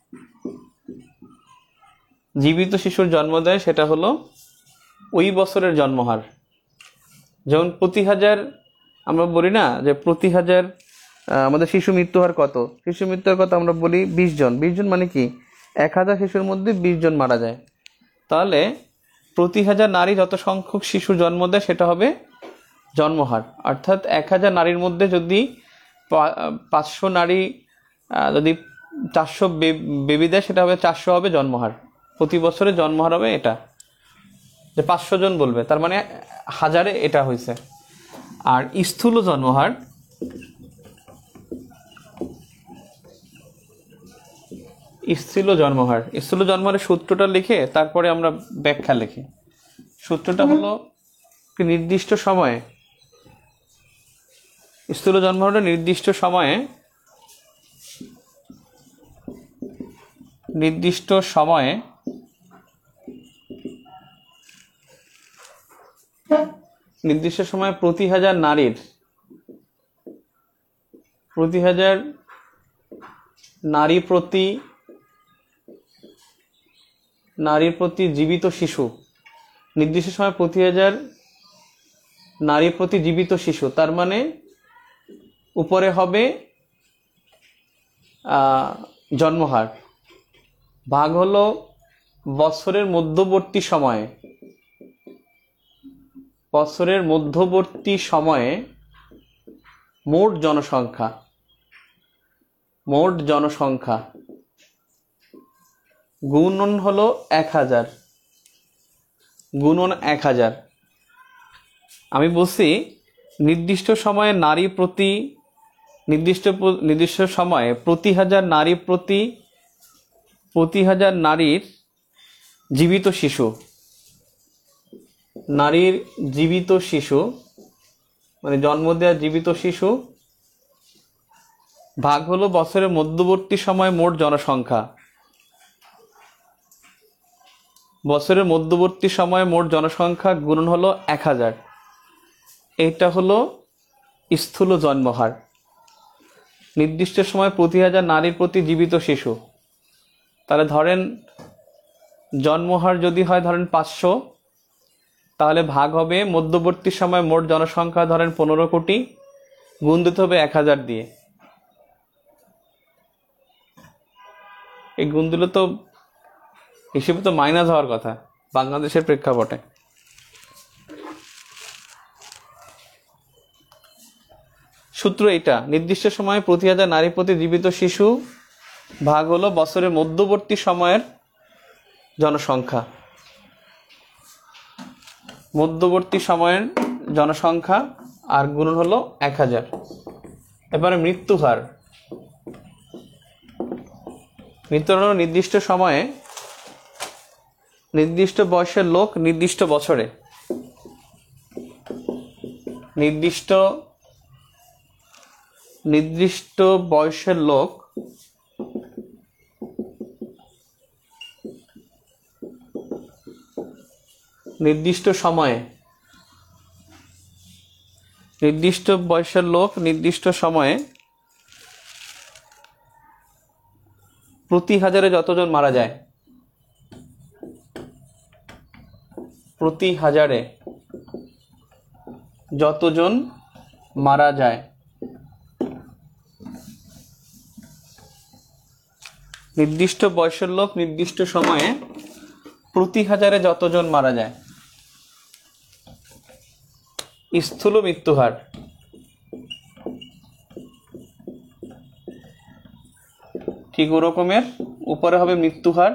জীবিত শিশুর জন্ম দেয় সেটা হলো ওই বছরের জন্মহার। যেমন প্রতি হাজার, আমরা বলি না যে প্রতি হাজার আমাদের শিশু মৃত্যুহার কত, শিশু মৃত্যুহার কত আমরা বলি বিশ জন। বিশ জন মানে কি, এক হাজার শিশুর মধ্যে বিশ জন মারা যায়। তাহলে প্রতি হাজার নারী যত সংখ্যক শিশু জন্ম দেয় সেটা হবে জন্মহার। অর্থাৎ এক হাজার নারীর মধ্যে যদি পাঁচশো নারী যদি চারশো বেবি দেয়, সেটা হবে চারশো হবে জন্মহার। প্রতি বছরে জন্মহার হবে এটা, যে পাঁচশো জন বলবে, তার মানে হাজারে এটা হয়েছে। আর স্থূল জন্মহার, স্থূল জন্মহার স্থূল জন্মহারের সূত্রটা লিখে তারপরে আমরা ব্যাখ্যা লিখি। সূত্রটা হলো নির্দিষ্ট সময়ে, স্থূল জন্মহারটা নির্দিষ্ট সময়ে নির্দিষ্ট সময়ে নির্দিষ্ট সময়ে প্রতি হাজার নারীর প্রতি হাজার নারী প্রতি নারীর প্রতি জীবিত শিশু, নির্দিষ্ট সময় প্রতি হাজার নারী প্রতি জীবিত শিশু, তার মানে উপরে হবে জন্মহার, ভাগ হলো বছরের মধ্যবর্তী সময়ে বছরের মধ্যবর্তী সময়ে মোট জনসংখ্যা মোট জনসংখ্যা গুণন হলো এক হাজার গুণন এক হাজার আমি বলছি নির্দিষ্ট সময়ে নারী প্রতি নির্দিষ্ট নির্দিষ্ট সময়ে প্রতি হাজার নারী প্রতি প্রতি হাজার নারীর জীবিত শিশু নারীর জীবিত শিশু মানে জন্ম দেওয়া জীবিত শিশু ভাগ হলো বছরের মধ্যবর্তী সময়ে মোট জনসংখ্যা বছরের মধ্যবর্তী সময়ে মোট জনসংখ্যা গুণন হলো এক হাজার। এটা হলো স্থূল জন্মহার। নির্দিষ্ট সময় প্রতি হাজার নারীর প্রতি জীবিত শিশু, তাহলে ধরেন জন্মহার যদি হয় ধরেন পাঁচশো, তাহলে ভাগ হবে মধ্যবর্তী সময় মোট জনসংখ্যা ধরেন পনেরো কোটি, গুণ দিতে হবে এক হাজার দিয়ে। এই গুণ দিলে তো হিসেবে তো মাইনাস হওয়ার কথা বাংলাদেশের প্রেক্ষাপটে। সূত্র এটা, নির্দিষ্ট সময়ে প্রতি হাজার নারী প্রতি জীবিত শিশু ভাগ হলো বছরের মধ্যবর্তী সময়ের জনসংখ্যা মধ্যবর্তী সময়ের জনসংখ্যা আর গুণন হলো এক হাজার। এবারে মৃত্যু হার। মৃত্যু হলো নির্দিষ্ট সময়ে নির্দিষ্ট বয়সের লোক নির্দিষ্ট বছরে নির্দিষ্ট নির্দিষ্ট বয়সের লোক নির্দিষ্ট সময়ে নির্দিষ্ট বয়সের লোক নির্দিষ্ট সময়ে প্রতি হাজারে যতজন মারা যায় প্রতি হাজারে যতজন মারা যায় নির্দিষ্ট বয়সের লোক নির্দিষ্ট সময়ে প্রতি হাজারে যতজন মারা যায় স্থূল মৃত্যুহার। ঠিক ওরকমের উপরে হবে মৃত্যুহার,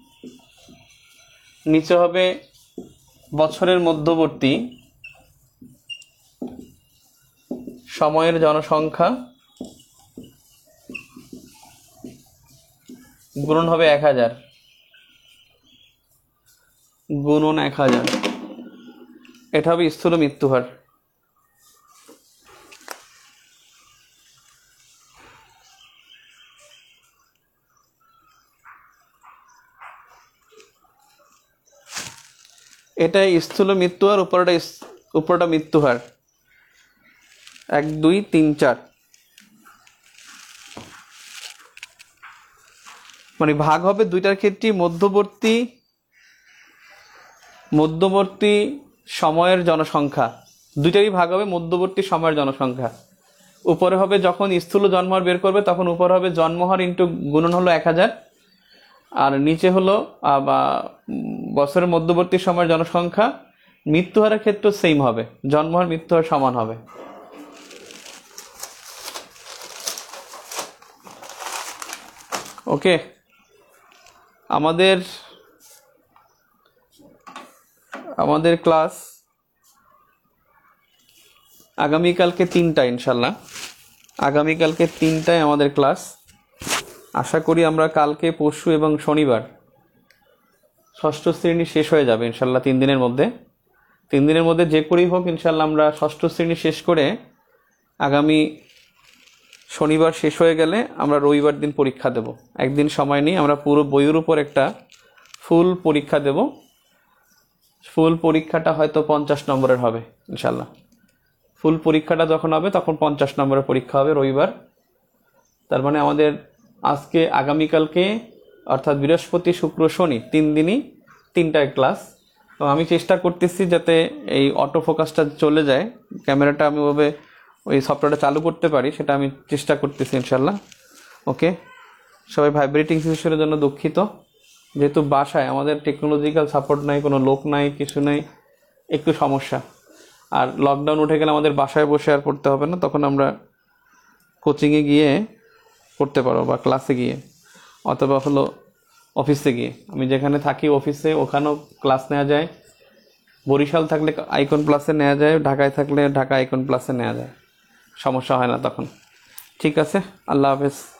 নিচে হবে বছরের মধ্যবর্তী সময়ের জনসংখ্যা গুণন হবে এক হাজার গুণন এক হাজার এটা হবে স্থূল মৃত্যুহার। এটা স্থূল মৃত্যু হার, উপরটা উপরটা মৃত্যু হার। এক দুই তিন চার মানে ভাগ হবে দুইটার ক্ষেত্রে মধ্যবর্তী মধ্যবর্তী সময়ের জনসংখ্যা, দুইটারই ভাগ হবে মধ্যবর্তী সময়ের জনসংখ্যা। উপরে হবে যখন স্থূল জন্মহার বের করবে তখন উপরে হবে জন্মহার ইন্টু গুণন হলো এক হাজার, আর নিচে হলো বা বছরের মধ্যবর্তী সময়ের জনসংখ্যা। মৃত্যুহারের ক্ষেত্রে সেম হবে, জন্মহার মৃত্যুহার সমান হবে। ওকে, আমাদের আমাদের ক্লাস আগামীকালকে তিনটা, ইনশাল্লাহ আগামীকালকে তিনটায় আমাদের ক্লাস। আশা করি আমরা কালকে পরশু এবং শনিবার ষষ্ঠ শ্রেণী শেষ হয়ে যাবে ইনশাল্লাহ। তিন দিনের মধ্যে তিন দিনের মধ্যে যে করেই হোক ইনশাল্লাহ আমরা ষষ্ঠ শ্রেণী শেষ করে আগামী শনিবার শেষ হয়ে গেলে আমরা রবিবার দিন পরীক্ষা দেব। একদিন সময় নিয়ে আমরা পুরো বইয়ের উপর একটা ফুল পরীক্ষা দেব। ফুল পরীক্ষাটা হয়তো পঞ্চাশ নম্বরের হবে ইনশাল্লাহ। ফুল পরীক্ষাটা যখন হবে তখন পঞ্চাশ নম্বরের পরীক্ষা হবে রবিবার। তার মানে আমাদের আজকে আগামীকালকে অর্থাৎ বৃহস্পতি শুক্র শনি তিন দিনই তিনটায় ক্লাস। তো আমি চেষ্টা করতেছি যাতে এই অটো ফোকাসটা চলে যায়, ক্যামেরাটা আমি ওভাবে ওই সফটওয়্যারটা চালু করতে পারি, সেটা আমি চেষ্টা করতেছি ইনশাল্লাহ। ওকে, সবাই ভাইব্রেটিং সিচুয়েশনের জন্য দুঃখিত। যেহেতু বাসায় আমাদের টেকনোলজিক্যাল সাপোর্ট নাই, কোনো লোক নাই, কিছু নাই, একটু সমস্যা। আর লকডাউন উঠে গেলে আমাদের বাসায় বসে আর পড়তে হবে না, তখন আমরা কোচিংয়ে গিয়ে পড়তে পারবো বা ক্লাসে গিয়ে অথবা হলো অফিসে গিয়ে। আমি যেখানে থাকি অফিসে, ওখানেও ক্লাস নেওয়া যায়। বরিশাল থাকলে আইকন প্লাসে নেওয়া যায়, ঢাকায় থাকলে ঢাকা আইকন প্লাসে নেওয়া যায়, সমস্যা হয় না তখন। ঠিক আছে, আল্লাহ হাফেজ।